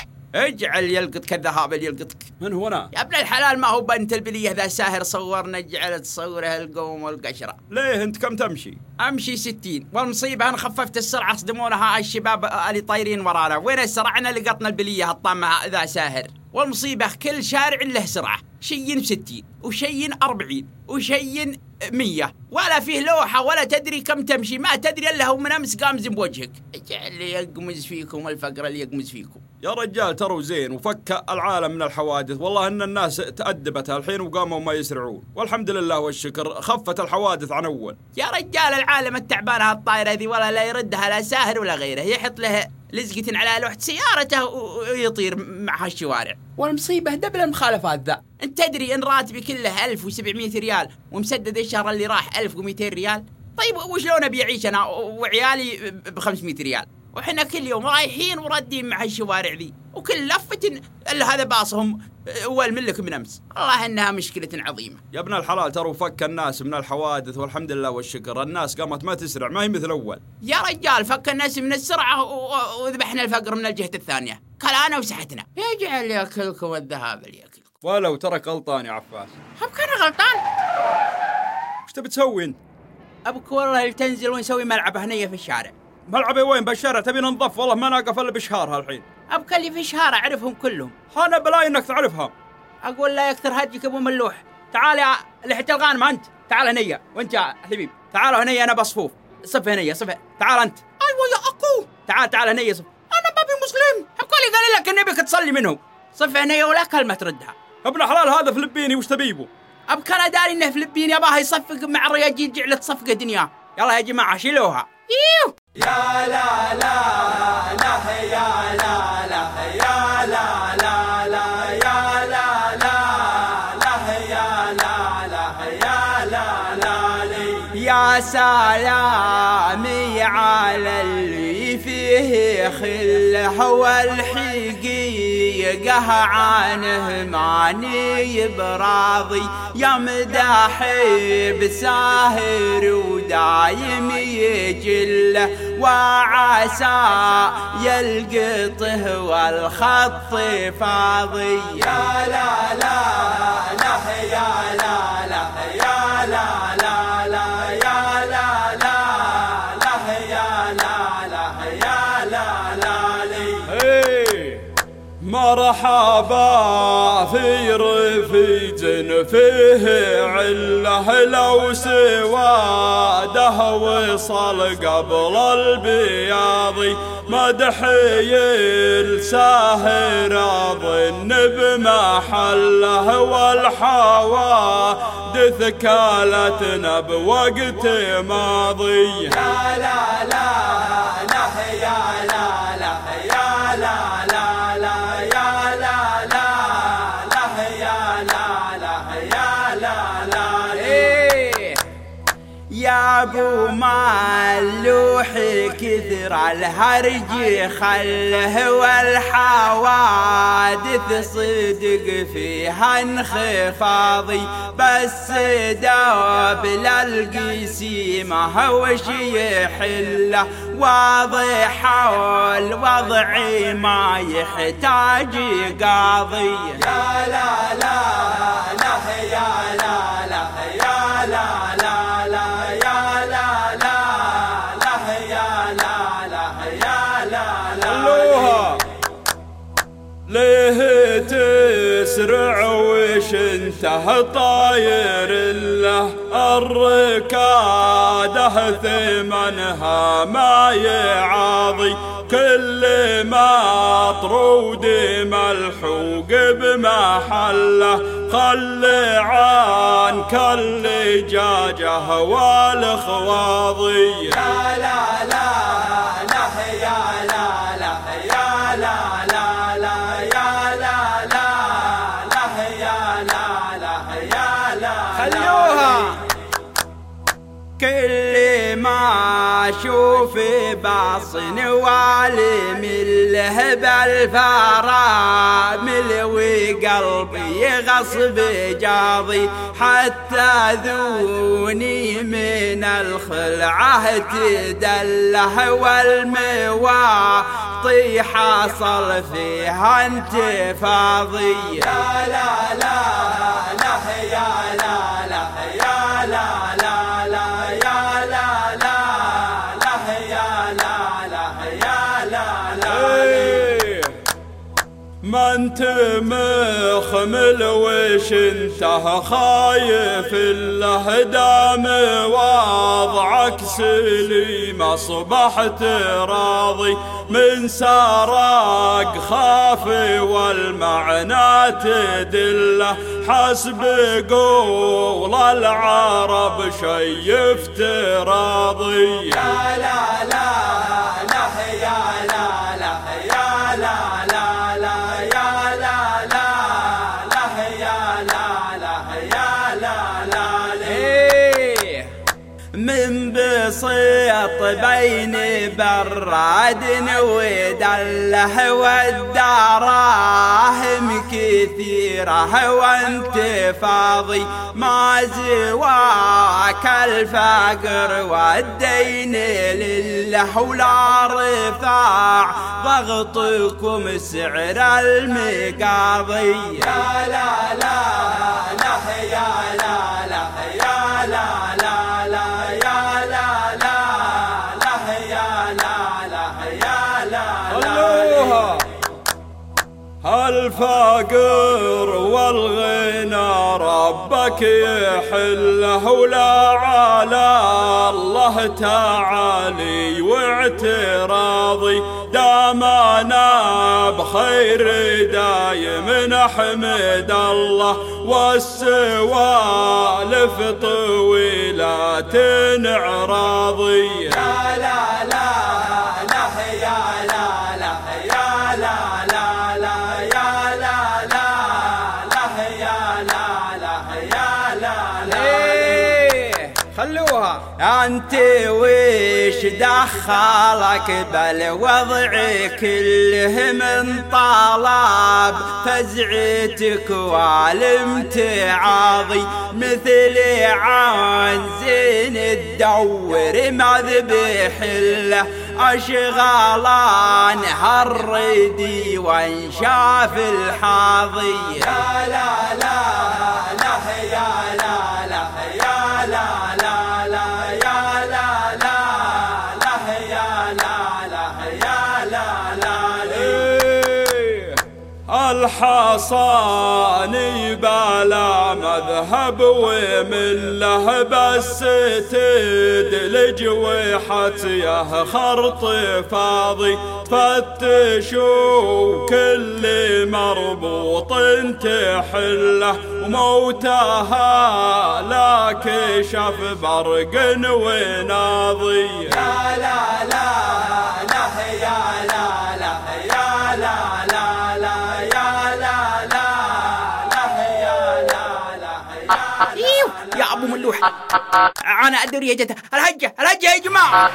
اجعل يلقطك الذهاب يلقطك. من هو أنا؟ يا ابن الحلال ما هو بنت البليه ذا ساهر صورنا جعل تصوره القوم والقشرة. ليه أنت كم تمشي؟ أمشي 60، والمصيبة أنا خففت السرعة صدمونها الشباب اللي طايرين ورانا. وين السرعة؟ لقطنا البليه الطامة ذا ساهر. والمصيبة كل شارع له سرعة، شيء 60 وشيء 40 وشيء 100، ولا فيه لوحة ولا تدري كم تمشي، ما تدري إلا هو من أمس قامز بوجهك. اجعل لي يقمز فيكم الفقر اللي يقمز فيكم. يا رجال تروا زين وفك العالم من الحوادث، والله ان الناس تأدبت الحين وقاموا ما يسرعون، والحمد لله والشكر خفت الحوادث عن اول. يا رجال العالم التعبانة الطايرة ذي ولا لا يردها لا ساهر ولا غيره، يحط له لزقة على لوحة سيارته ويطير مع هالشوارع. والمصيبة دبل المخالفات ذا. انت تدري ان راتبي كله 1700 ريال ومسدد الشهر اللي راح 1200 ريال؟ طيب وشلون ابي اعيش انا وعيالي ب 500 ريال؟ وحنا كل يوم رايحين وردين مع الشوارع ذي، وكل لفة الا هذا باصهم والملك من امس. الله انها مشكلة عظيمة. يا ابن الحلال تروا فك الناس من الحوادث والحمد لله والشكر، الناس قامت ما تسرع، ما هي مثل اول. يا رجال فك الناس من السرعة وذبحنا الفقر من الجهة الثانية، كلانا وسحتنا. يجعل ياكلكم الذهاب اللي ياكلكم. ولو ترك غلطان يا عفاس. ابك انا غلطان؟ وش تبي تسوي انت؟ ابك والله تنزل ونسوي ملعب هنية في الشارع. ملعبي وين بالشارع؟ تبي ننظف؟ والله ما ناقف الا بشهار هالحين. ابك اللي في الشارع اعرفهم كلهم. انا بلاي انك تعرفهم. اقول لا يكثر هديك ابو ملوح. تعال يا لحية الغانم انت، تعال هنية، وانت يا حبيب تعالوا هنية، انا بصفوف. صف هنية صف، تعال انت. ايوه يا اخو. تعال هنية صف. انا بابي مسلم. ابك اللي قال لك اني بك تصلي منهم. صف هنية ولا كلمة تردها. ابن حلال هذا فلبيني وش تبيبه؟ ابك انا داري انه فلبيني، اباه يصفق مع الرياجيل جعلة صفقة دنيا. يلا يا جماعة شيلوها. يا لا لا لا يا لا لا يا لا لا لا يا لا لا لا يا لا لا يا لا لا لي. يا سلامي على اللي فيه خله والحقيقة عنه ماني براضي، يا مداحي بساهر ودايم يجله، وعسى يلقطه والخط فاضي. يا لا لا لا يا لا لا يا لا لا لا يا لا لا لا يا لا لا صحابة في رفيج فيه عله لو سواده وصل قبل البياض مدحي الساهر ظن بمحله والحوادث كالتنا بوقت ماضي. لا لا لا لا يا لا لا يا لا لا لا يا لا لا لا يا لا لا يا لا لا. يا ابو مالوح كثر الهرج خله والحوادث صدق فيها انخفاضي بس دوب للقسيمه وش يحله واضح والوضع ما يحتاج قاضي. يا لا لا لا يا لا لا يا لا لا ليه تسرع وش انته طاير له الركاده ثمنها ما يعاضي كل ما طرود ملحوق بمحله خل عن كل جاجه والخواضي. يا لا لا لا يا لا لا يا لا لا كل ما اشوف باصن والم له بالفرامل وقلبي غصب جاضي حتى ذوني من الخلعه تدله والمواطي حصل فيها انتفاضي. يا لا لا لا يا لا لا يا لا لا ما انت مخمل وش انته خايف الله دام وضعك سليم اصبحت راضي من سراق خافي والمعنى تدله حسب قول العرب شي افتراضي. يا لا لا لا يا لا لا يا لا لا من بسيط بين براد ودله والدراهم كثيره وانتفاضي ما زواك الفقر والدين لله ولا رفاع ضغطكم سعر المقاضي. يا لا لا لا يا لا لا يا لا لا الفقر والغنى ربك يحله ولا على الله تعالي واعتراضي دامنا بخير دايم نحمد الله والسوالف طويلات عراضي. لا لا لا لا يا لا لا يا لا لا خلوها. انت وش دخلك بالوضع كله من طلب فزعتك والامتعاضي مثل عن زين الدور ما ذبح له اشغالان هالردي وانشاف الحاضي. يا لا لا لا يا لا لا يا لا لا الحصاني بلا مذهب ومله بس تدلج وحتيه خرط فاضي تفتشوا كل مربوط تحله وموتها لا كشف برق وناضي. يا لا لا لا يا لا لا يا لا لا لا يا لا لا لا يا لا لا يا ابو ملوح انا ادري يا جدع الهجه يا جماعه.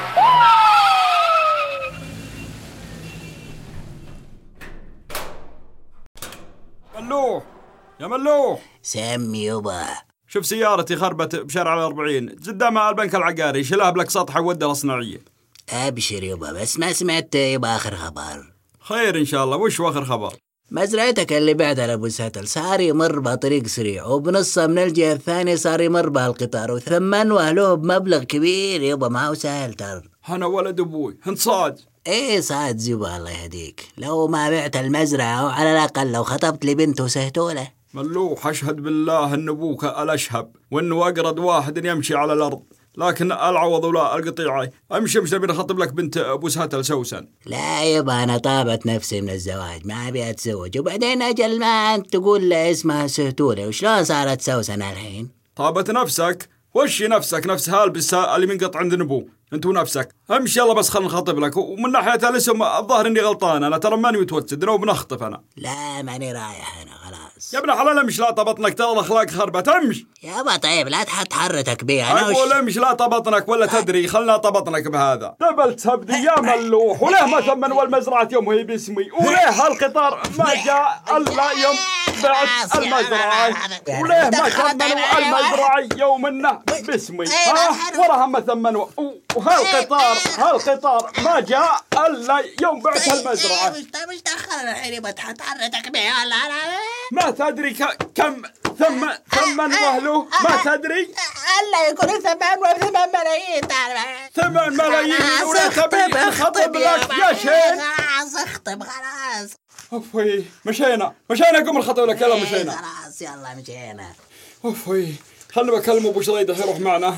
ملوح يا ملوح سمي يبا. شوف سيارتي خربت بشارع 40 قدامها البنك العقاري، شيلها بلك سطح وودها الصناعية. ابشر يبا، بس ما سمعت يبا اخر خبر؟ خير ان شاء الله. وش اخر خبر؟ مزرعتك اللي بعدها لابو ساتل صار يمر بطريق سريع، وبنصها من الجهة الثانية صار يمر بها القطار، وثمن واهله بمبلغ كبير يبا، ما هو سهل ترى. انا ولد ابوي انت صاد. ايه صاد يبا الله يهديك، لو ما بعت المزرعة او على الاقل لو خطبت لي بنت وسهتوله. ملوح اشهد بالله ان ابوك الاشهب وانه اقرد واحد يمشي على الارض، لكن العوض ولا القطيعة. امشي نبي نخطب لك بنت ابو ساتل سوسن. لا يبا انا طابت نفسي من الزواج، ما ابي اتزوج، وبعدين اجل ما انت تقول اسمها سهتوله وشلون صارت سوسن الحين؟ طابت نفسك؟ وش نفسك؟ نفس هالبسة اللي منقطع عند نبو انت ونفسك. امشي يلا بس خلنا نخطب لك. ومن ناحية الاسم الظاهر اني غلطان، انا ترى ماني متوسد انا وبنخطف انا. لا ماني رايح انا خلاص. يا ابن حلال امش لا طبطنك ترى الاخلاق خربت. امش يابا. طيب لا تحرتك بي انا اقول امش لا طبطنك ولا تدري خلنا طبطنك بهذا. دبلت سبدي يا ملوح. وليه ما ثمن والمزرعة يوم هي باسمي؟ وليه هالقطار ما جاء الا يوم بعت المزرعة؟ وليه ما ثمنوا المزرعة يوم انه باسمي؟ وراها ما ثمنوا. وهالقطار ما جاء الا يوم بعت المزرعة. مش دخلنا الحين بتحرتك بي. لا ما تدري كم ثمن واهله؟ ما تدري؟ الا يكون 8 ملايين. 8 ملايين ولا تبي نخطب لك يا شيخ؟ خلاص اخطب خلاص. اوفي مشينا قم نخطب لك. يلا مشينا خلاص يلا مشينا. اوفي خلنا بكلم ابو شريده يروح معنا.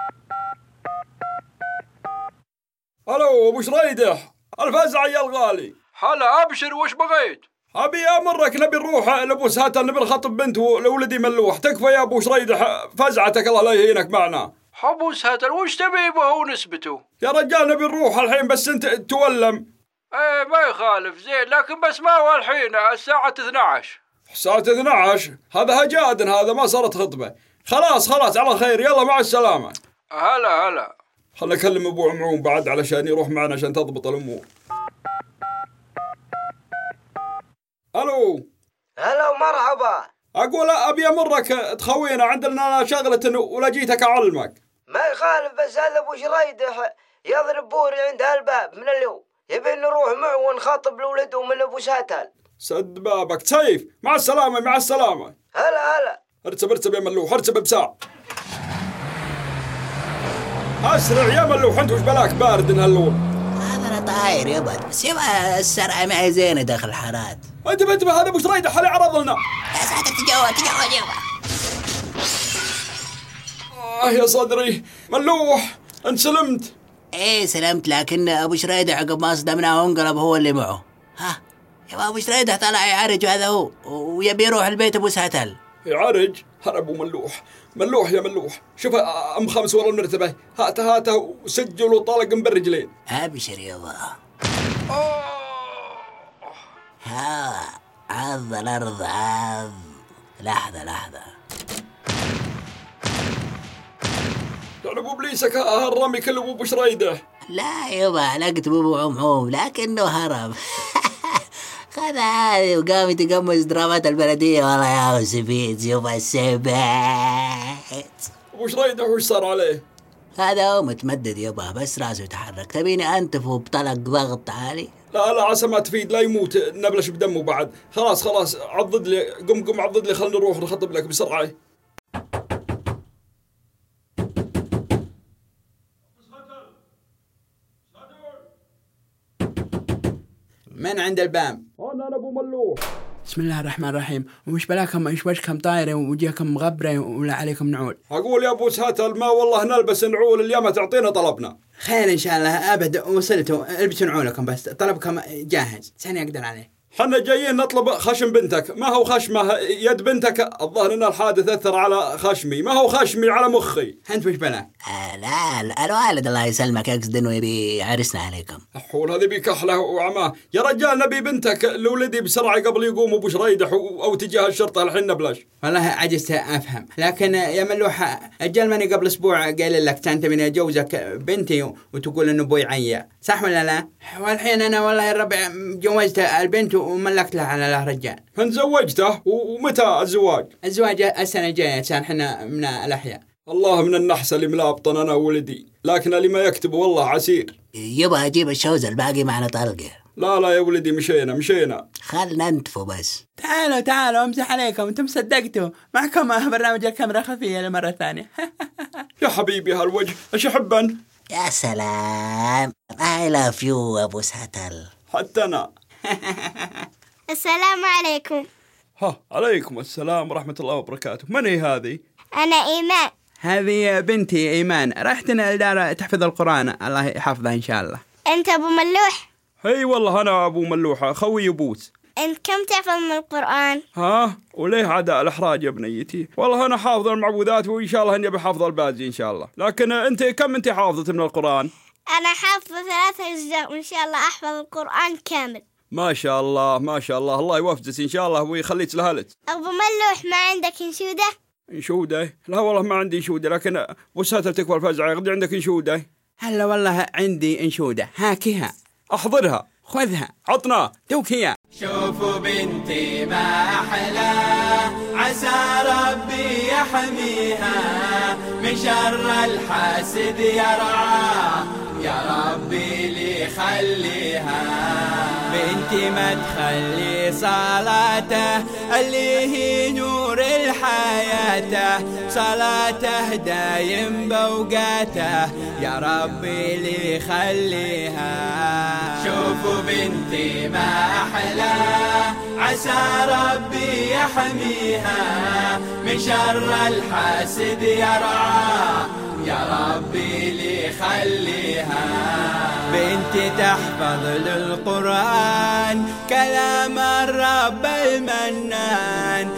الو ابو شريده الفزع يا الغالي. هلا ابشر وش بغيت؟ ابي امرك نبي نروح لابو ساتل نبي نخطب بنت لولدي ملوح. تكفى يا ابو شريده فزعتك الله لا يهينك معنا. ابو ساتل وش تبي هو نسبته؟ يا رجال نبي نروح الحين بس انت تولم. ايه ما يخالف زين، لكن بس ما هو الحين الساعة 12. الساعة 12 هذا هجاد، هذا ما صارت خطبة. خلاص على خير يلا مع السلامة. هلا خلنا نكلم ابو عمرون بعد علشان يروح معنا عشان تضبط الامور. الو هلا ومرحبا. اقول ابي امرك تخوينا عندنا شغلة ولا جيتك اعلمك. ما يخالف بس هذا ابو شريده يضرب بوري عند هالباب من اليوم، يبي نروح معه ونخاطب لولده من ابو ساتل. سد بابك سيف. مع السلامة. هلا ارتب يا ملوح ارتب بساعة. اسرع يا ملوح انت وش بلاك بارد هاللون؟ هذا انا طاير يبا، بس يبا السرعة معي زينة داخل الحارات. انتبه هذا ابو شريده حلي عرض لنا. يا ساتر تجاوز يبا. يا صدري ملوح انسلمت. ايه سلمت، لكن ابو شريده عقب ما صدمناه وانقلب هو اللي معه. ها يا ابو شريده طلع يعرج وهذا هو، ويبي يروح البيت ابو ساتل. يعرج؟ هلا ابو ملوح يا ملوح. شوف ام خمس ورا المرتبه، هاته وسجل وطلق من بالرجلين. ابشر يابا. عض الارض عض. لحظه يعني ابو بليسك هالرمي كله ابو شريده. لا يابا لقيت ابو عمعوم لكنه هرب. خذ هذه وقام يتقمص درامات البلديه. والله يا سبيت يابا السبيت. ابو شريده وش صار عليه؟ هذا هو متمدد يابا، بس راسه يتحرك. تبيني انتفه بطلق ضغط عالي؟ لا عسى ما تفيد، لا يموت نبلش بدمه بعد. خلاص عضد لي. قم عضد لي. خلنا نروح نخطب لك بسرعه. من عند الباب؟ انا ابو ملوح. بسم الله الرحمن الرحيم. ومش بلاكم ايش وجهكم طايره ووجهكم مغبره ولا عليكم نعول؟ اقول يا ابو ساتل ما والله نلبس نعول اليوم تعطينا طلبنا. خير ان شاء الله ابد وصلتوا البسوا نعولكم بس طلبكم جاهز ثاني اقدر عليه. حنا جايين نطلب خشم بنتك. ما هو خشمه يد بنتك؟ الظاهر ان الحادث اثر على خشمي. ما هو خشمي على مخي. انت وش بلاك؟ لا الوالد الله يسلمك يقصد انه يبي عرسنا عليكم. حول هذه بكحله وعماه. يا رجال نبي بنتك لولدي بسرعه قبل يقوم ابو شريدح او تجاه الشرطه الحين بلاش. والله عجزت افهم، لكن يا ملوح اجل مني قبل اسبوع قايل لك انت من اجوزك بنتي وتقول انه ابوي عيا، صح ولا لا؟ والحين انا والله الربع جوزت البنت وملكت لها على له رجال. انت زوجته؟ ومتى الزواج؟ الزواج السنه الجايه عشان احنا من الاحياء. الله من النحس اللي ملابطن انا وولدي، لكن اللي ما يكتب والله عسير. يبا اجيب الشوز الباقي معنا طلقه. لا يا ولدي مشينا خلنا ننتفوا بس. تعالوا امزح عليكم، انتم صدقتوا معكم برنامج الكاميرا خفيه للمره الثانيه. يا حبيبي هالوجه ايش يحبن. يا سلام I love you ابو ساتل. حتى انا. السلام عليكم. عليكم السلام ورحمه الله وبركاته. من هي هذه؟ انا ايمان. هذه بنتي ايمان، رحتنا الاداره تحفظ القران الله يحفظها ان شاء الله. انت ابو ملوح؟ اي والله انا ابو ملوحه خوي بوس. انت كم تحفظ من القران؟ وليه عداء الاحراج يا بنيتي؟ والله انا حافظ المعوذات وان شاء الله اني بحافظ الباقي ان شاء الله. لكن انت كم انت حافظت من القران؟ انا حافظ 3 أجزاء وان شاء الله احفظ القران كامل. ما شاء الله الله يوفقك ان شاء الله ويخليك لهلك. ابو ملوح ما عندك انشوده؟ لا والله ما عندي انشوده، لكن وساتل تكبر الفزعه يغدي عندك انشوده. هلا والله عندي انشوده، هاكيها احضرها خذها عطنا دوك هي. شوفوا بنتي ما أحلى عسى ربي يحميها من شر الحاسد يرعى يا ربي لي خليها. بنتي ما تخلي صلاته اللي هي نور الحياة، صلاته دايم بوقاته يا ربي لي خليها. شوفوا بنتي ما أحلى عسى ربي يحميها من شر الحاسد يرعى يا ربي لي خليها. بنتي تحفظ للقرآن كلام الرب المنان،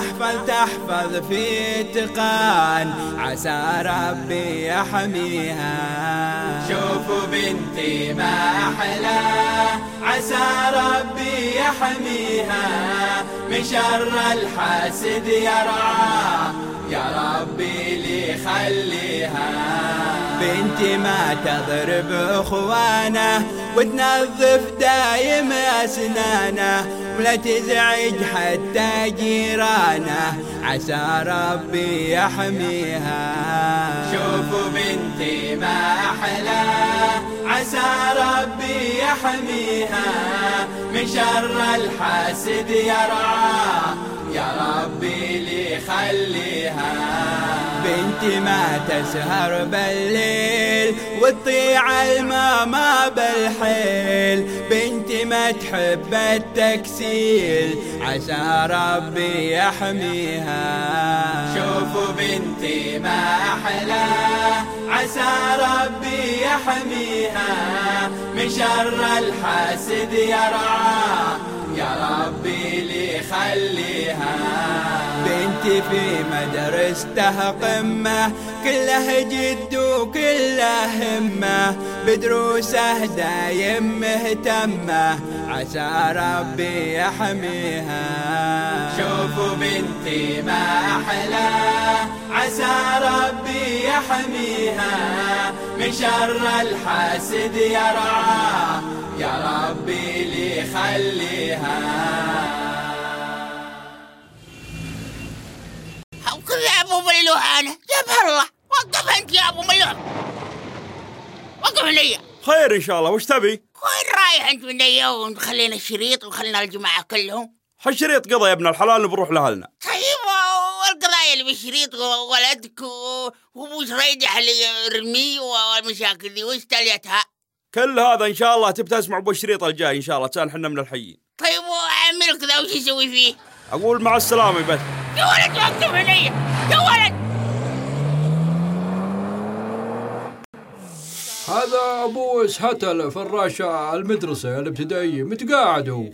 تحفظ في اتقان عسى ربي يحميها. شوفوا بنتي ما أحلى عسى ربي يحميها من شر الحاسد يرعى يا ربي لي خليها. بنتي ما تضرب اخوانه وتنظف دايم اسنانه ولا تزعج حتى جيرانه عسى ربي يحميها. شوفوا بنتي ما أحلى عسى ربي يحميها من شر الحاسد يرعى يا ربي لي خليها. بنتي ما تسهر بالليل وتطيع الماما بالحيل، بنتي ما تحب التكسيل عسى ربي يحميها. شوفوا بنتي ما أحلى عسى ربي يحميها من شر الحاسد يرعى يا ربي لي خليها. بنتي في مدرسته قمة كله جد وكله همة، بدروسه دايم مهتمة عسى ربي يحميها. شوفوا بنتي ما أحلى عسى ربي يحميها من شر الحاسد يرعى يا ربي لي خليها. وقف يا ابو ملوح، انا جبه الله وقف انت يا ابو ملوح، وقف لي. خير ان شاء الله. وش تبي؟ وين رايح انت من اليوم؟ خلينا الشريط وخلينا الجماعه كلهم. هالشريط قضى يا ابن الحلال بروح لهلنا. طيب والقضايا اللي بالشريط وولدك وابو شريدح اللي رمي والمشاكل دي وش تليتها؟ كل هذا ان شاء الله تبي تسمع ابو الشريط الجاي ان شاء الله، تسال حنا من الحيين. طيب وأعمله كذا وش يسوي فيه؟ أقول مع السلامة بس. يا ولد وقف علي يا ولد. هذا أبو سهتل فراش المدرسة الابتدائية متقاعد هو.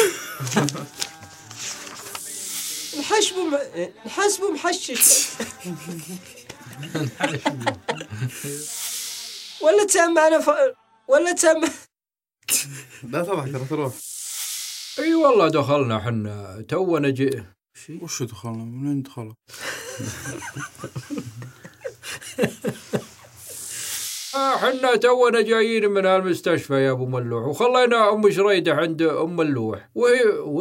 نحسبه محشش. ولا تسمعنا ولا تسمع. لا طبعا ترى تروح. اي والله دخلنا حنا تونا وش دخلنا؟ منين دخلنا؟ حنا تونا جايين من المستشفى يا ابو ملوح، وخلينا ام شريده عند ام ملوح وهي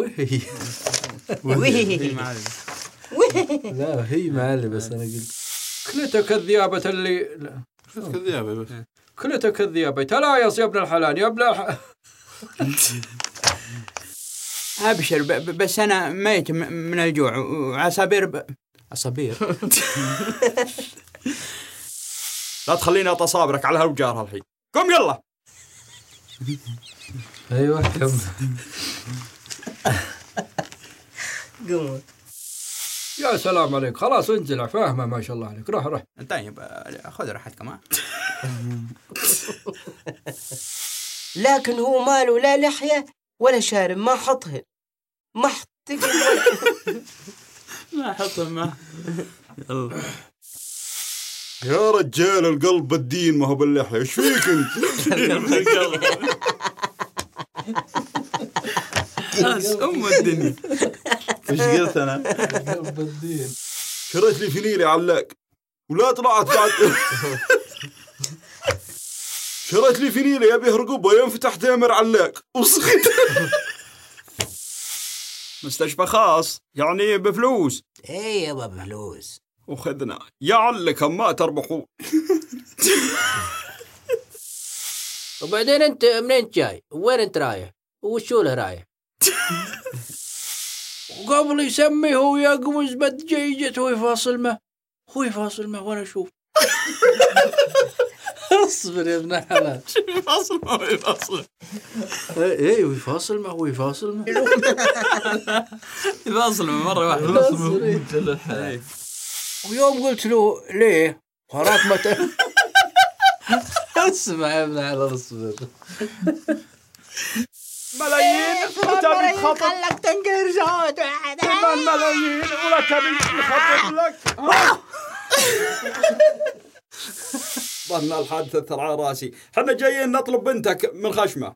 لا هي معلم بس انا قلت كلتها كذابة اللي لا كذابة بس كلتها كذابة تلايص يا ابن الحلال يا ابن أبشر بس أنا ميت من الجوع وعصابير عصابير. لا تخليني أتصابرك على هالوجار هالحين. قم يلا. أيوة قم. قم. يا سلام عليك خلاص انزل فاهمة ما شاء الله عليك روح. طيب خذ راحتك كمان. لكن هو ماله لا لحية ولا شارب ما حطهن ما حطهن ما يلا يا رجال القلب بالدين ما هو باللحية. ايش فيك انت؟ خلاص الدنيا. ايش قلت انا؟ قلب الدين. شريت لي فينيلي علاق ولا طلعت بعد. شريت لي فينيلي يبيه رقبه ينفتح تامر علاق وسخت. مستشفى خاص يعني بفلوس. ايه يابا بفلوس. وخذنا يعلكم ما تربحون. وبعدين انت منين جاي؟ وين انت رايح؟ وشو له رايح؟ وقبل يسميه هو يقمز بدجيجة هو يفاصل ما وانا اشوف. اصبر يا ابن الحلال. يفاصل ما هو يفاصل. ايه يفاصل ما هو يفاصل ما. يفاصل مرة واحدة. ويوم قلت له ليه؟ وراك ما اسمع يا ابن الحلال اصبر. ملايين ولا تبي تخطط خلك تنقر جود كمان ملايين ولا تبي تخطط لك. ظن الحادثة ثرعى راسي. حنا جايين نطلب بنتك من خشمة.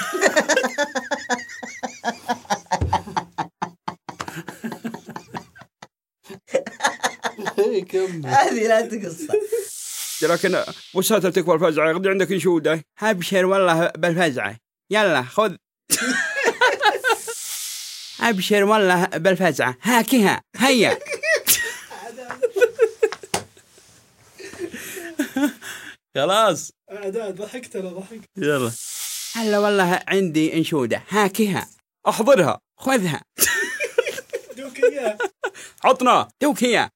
هذه لا تقصة. لكن وش هاتل تكبر الفزعة غدي عندك انشودة. أبشر والله بالفزعة يلا خذ. أبشر والله بالفزعة هاكيها هيا. خلاص ضحكت أنا ضحكت. يلا هلا والله عندي انشودة هاكيها احضرها خذها. دوك إياه عطنا دوك إياه.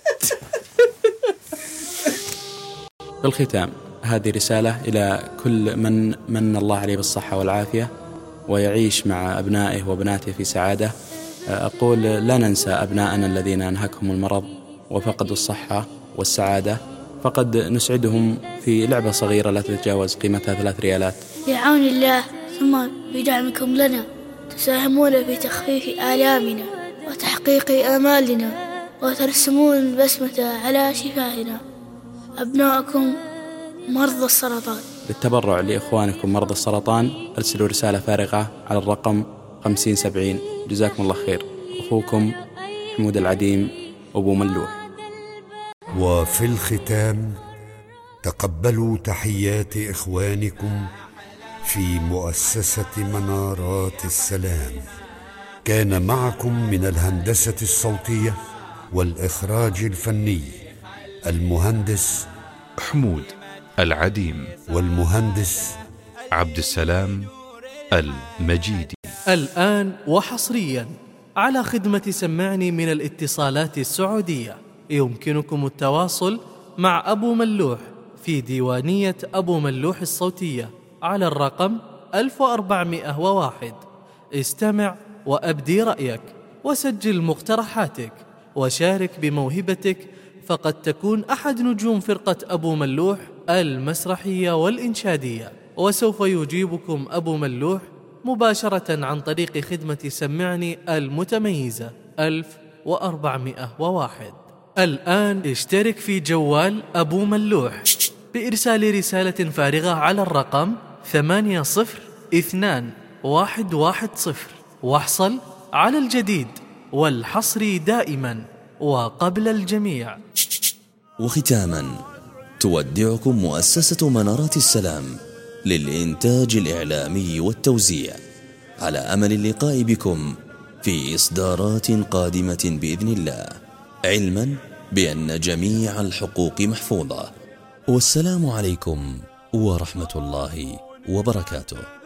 في الختام هذه رسالة إلى كل من الله عليه بالصحة والعافية ويعيش مع أبنائه وبناته في سعادة. أقول لا ننسى أبناءنا الذين أنهكهم المرض وفقدوا الصحة والسعادة، فقد نسعدهم في لعبة صغيرة لا تتجاوز قيمتها 3 ريالات. بعون الله ثم بدعمكم لنا تساهمون في تخفيف آلامنا وتحقيق آمالنا وترسمون البسمة على شفاهنا. أبناءكم مرضى السرطان. للتبرع لإخوانكم مرضى السرطان أرسلوا رسالة فارغة على الرقم 5070. جزاكم الله خير. أخوكم حمود العديم أبو ملوح. وفي الختام تقبلوا تحيات إخوانكم في مؤسسة منارات السلام. كان معكم من الهندسة الصوتية والإخراج الفني المهندس حمود العديم والمهندس عبد السلام المجيدي. الآن وحصريا على خدمة سمعني من الاتصالات السعودية يمكنكم التواصل مع أبو ملوح في ديوانية أبو ملوح الصوتية على الرقم 1401 استمع وأبدي رأيك، وسجل مقترحاتك، وشارك بموهبتك، فقد تكون أحد نجوم فرقة أبو ملوح المسرحية والإنشادية. وسوف يجيبكم أبو ملوح مباشرة عن طريق خدمة سمعني المتميزة 1401. الآن اشترك في جوال أبو ملوح بإرسال رسالة فارغة على الرقم 802110 واحصل على الجديد والحصري دائما وقبل الجميع. وختاما تودعكم مؤسسة منارات السلام للإنتاج الإعلامي والتوزيع، على أمل اللقاء بكم في إصدارات قادمة بإذن الله، علما بأن جميع الحقوق محفوظة. والسلام عليكم ورحمة الله وبركاته.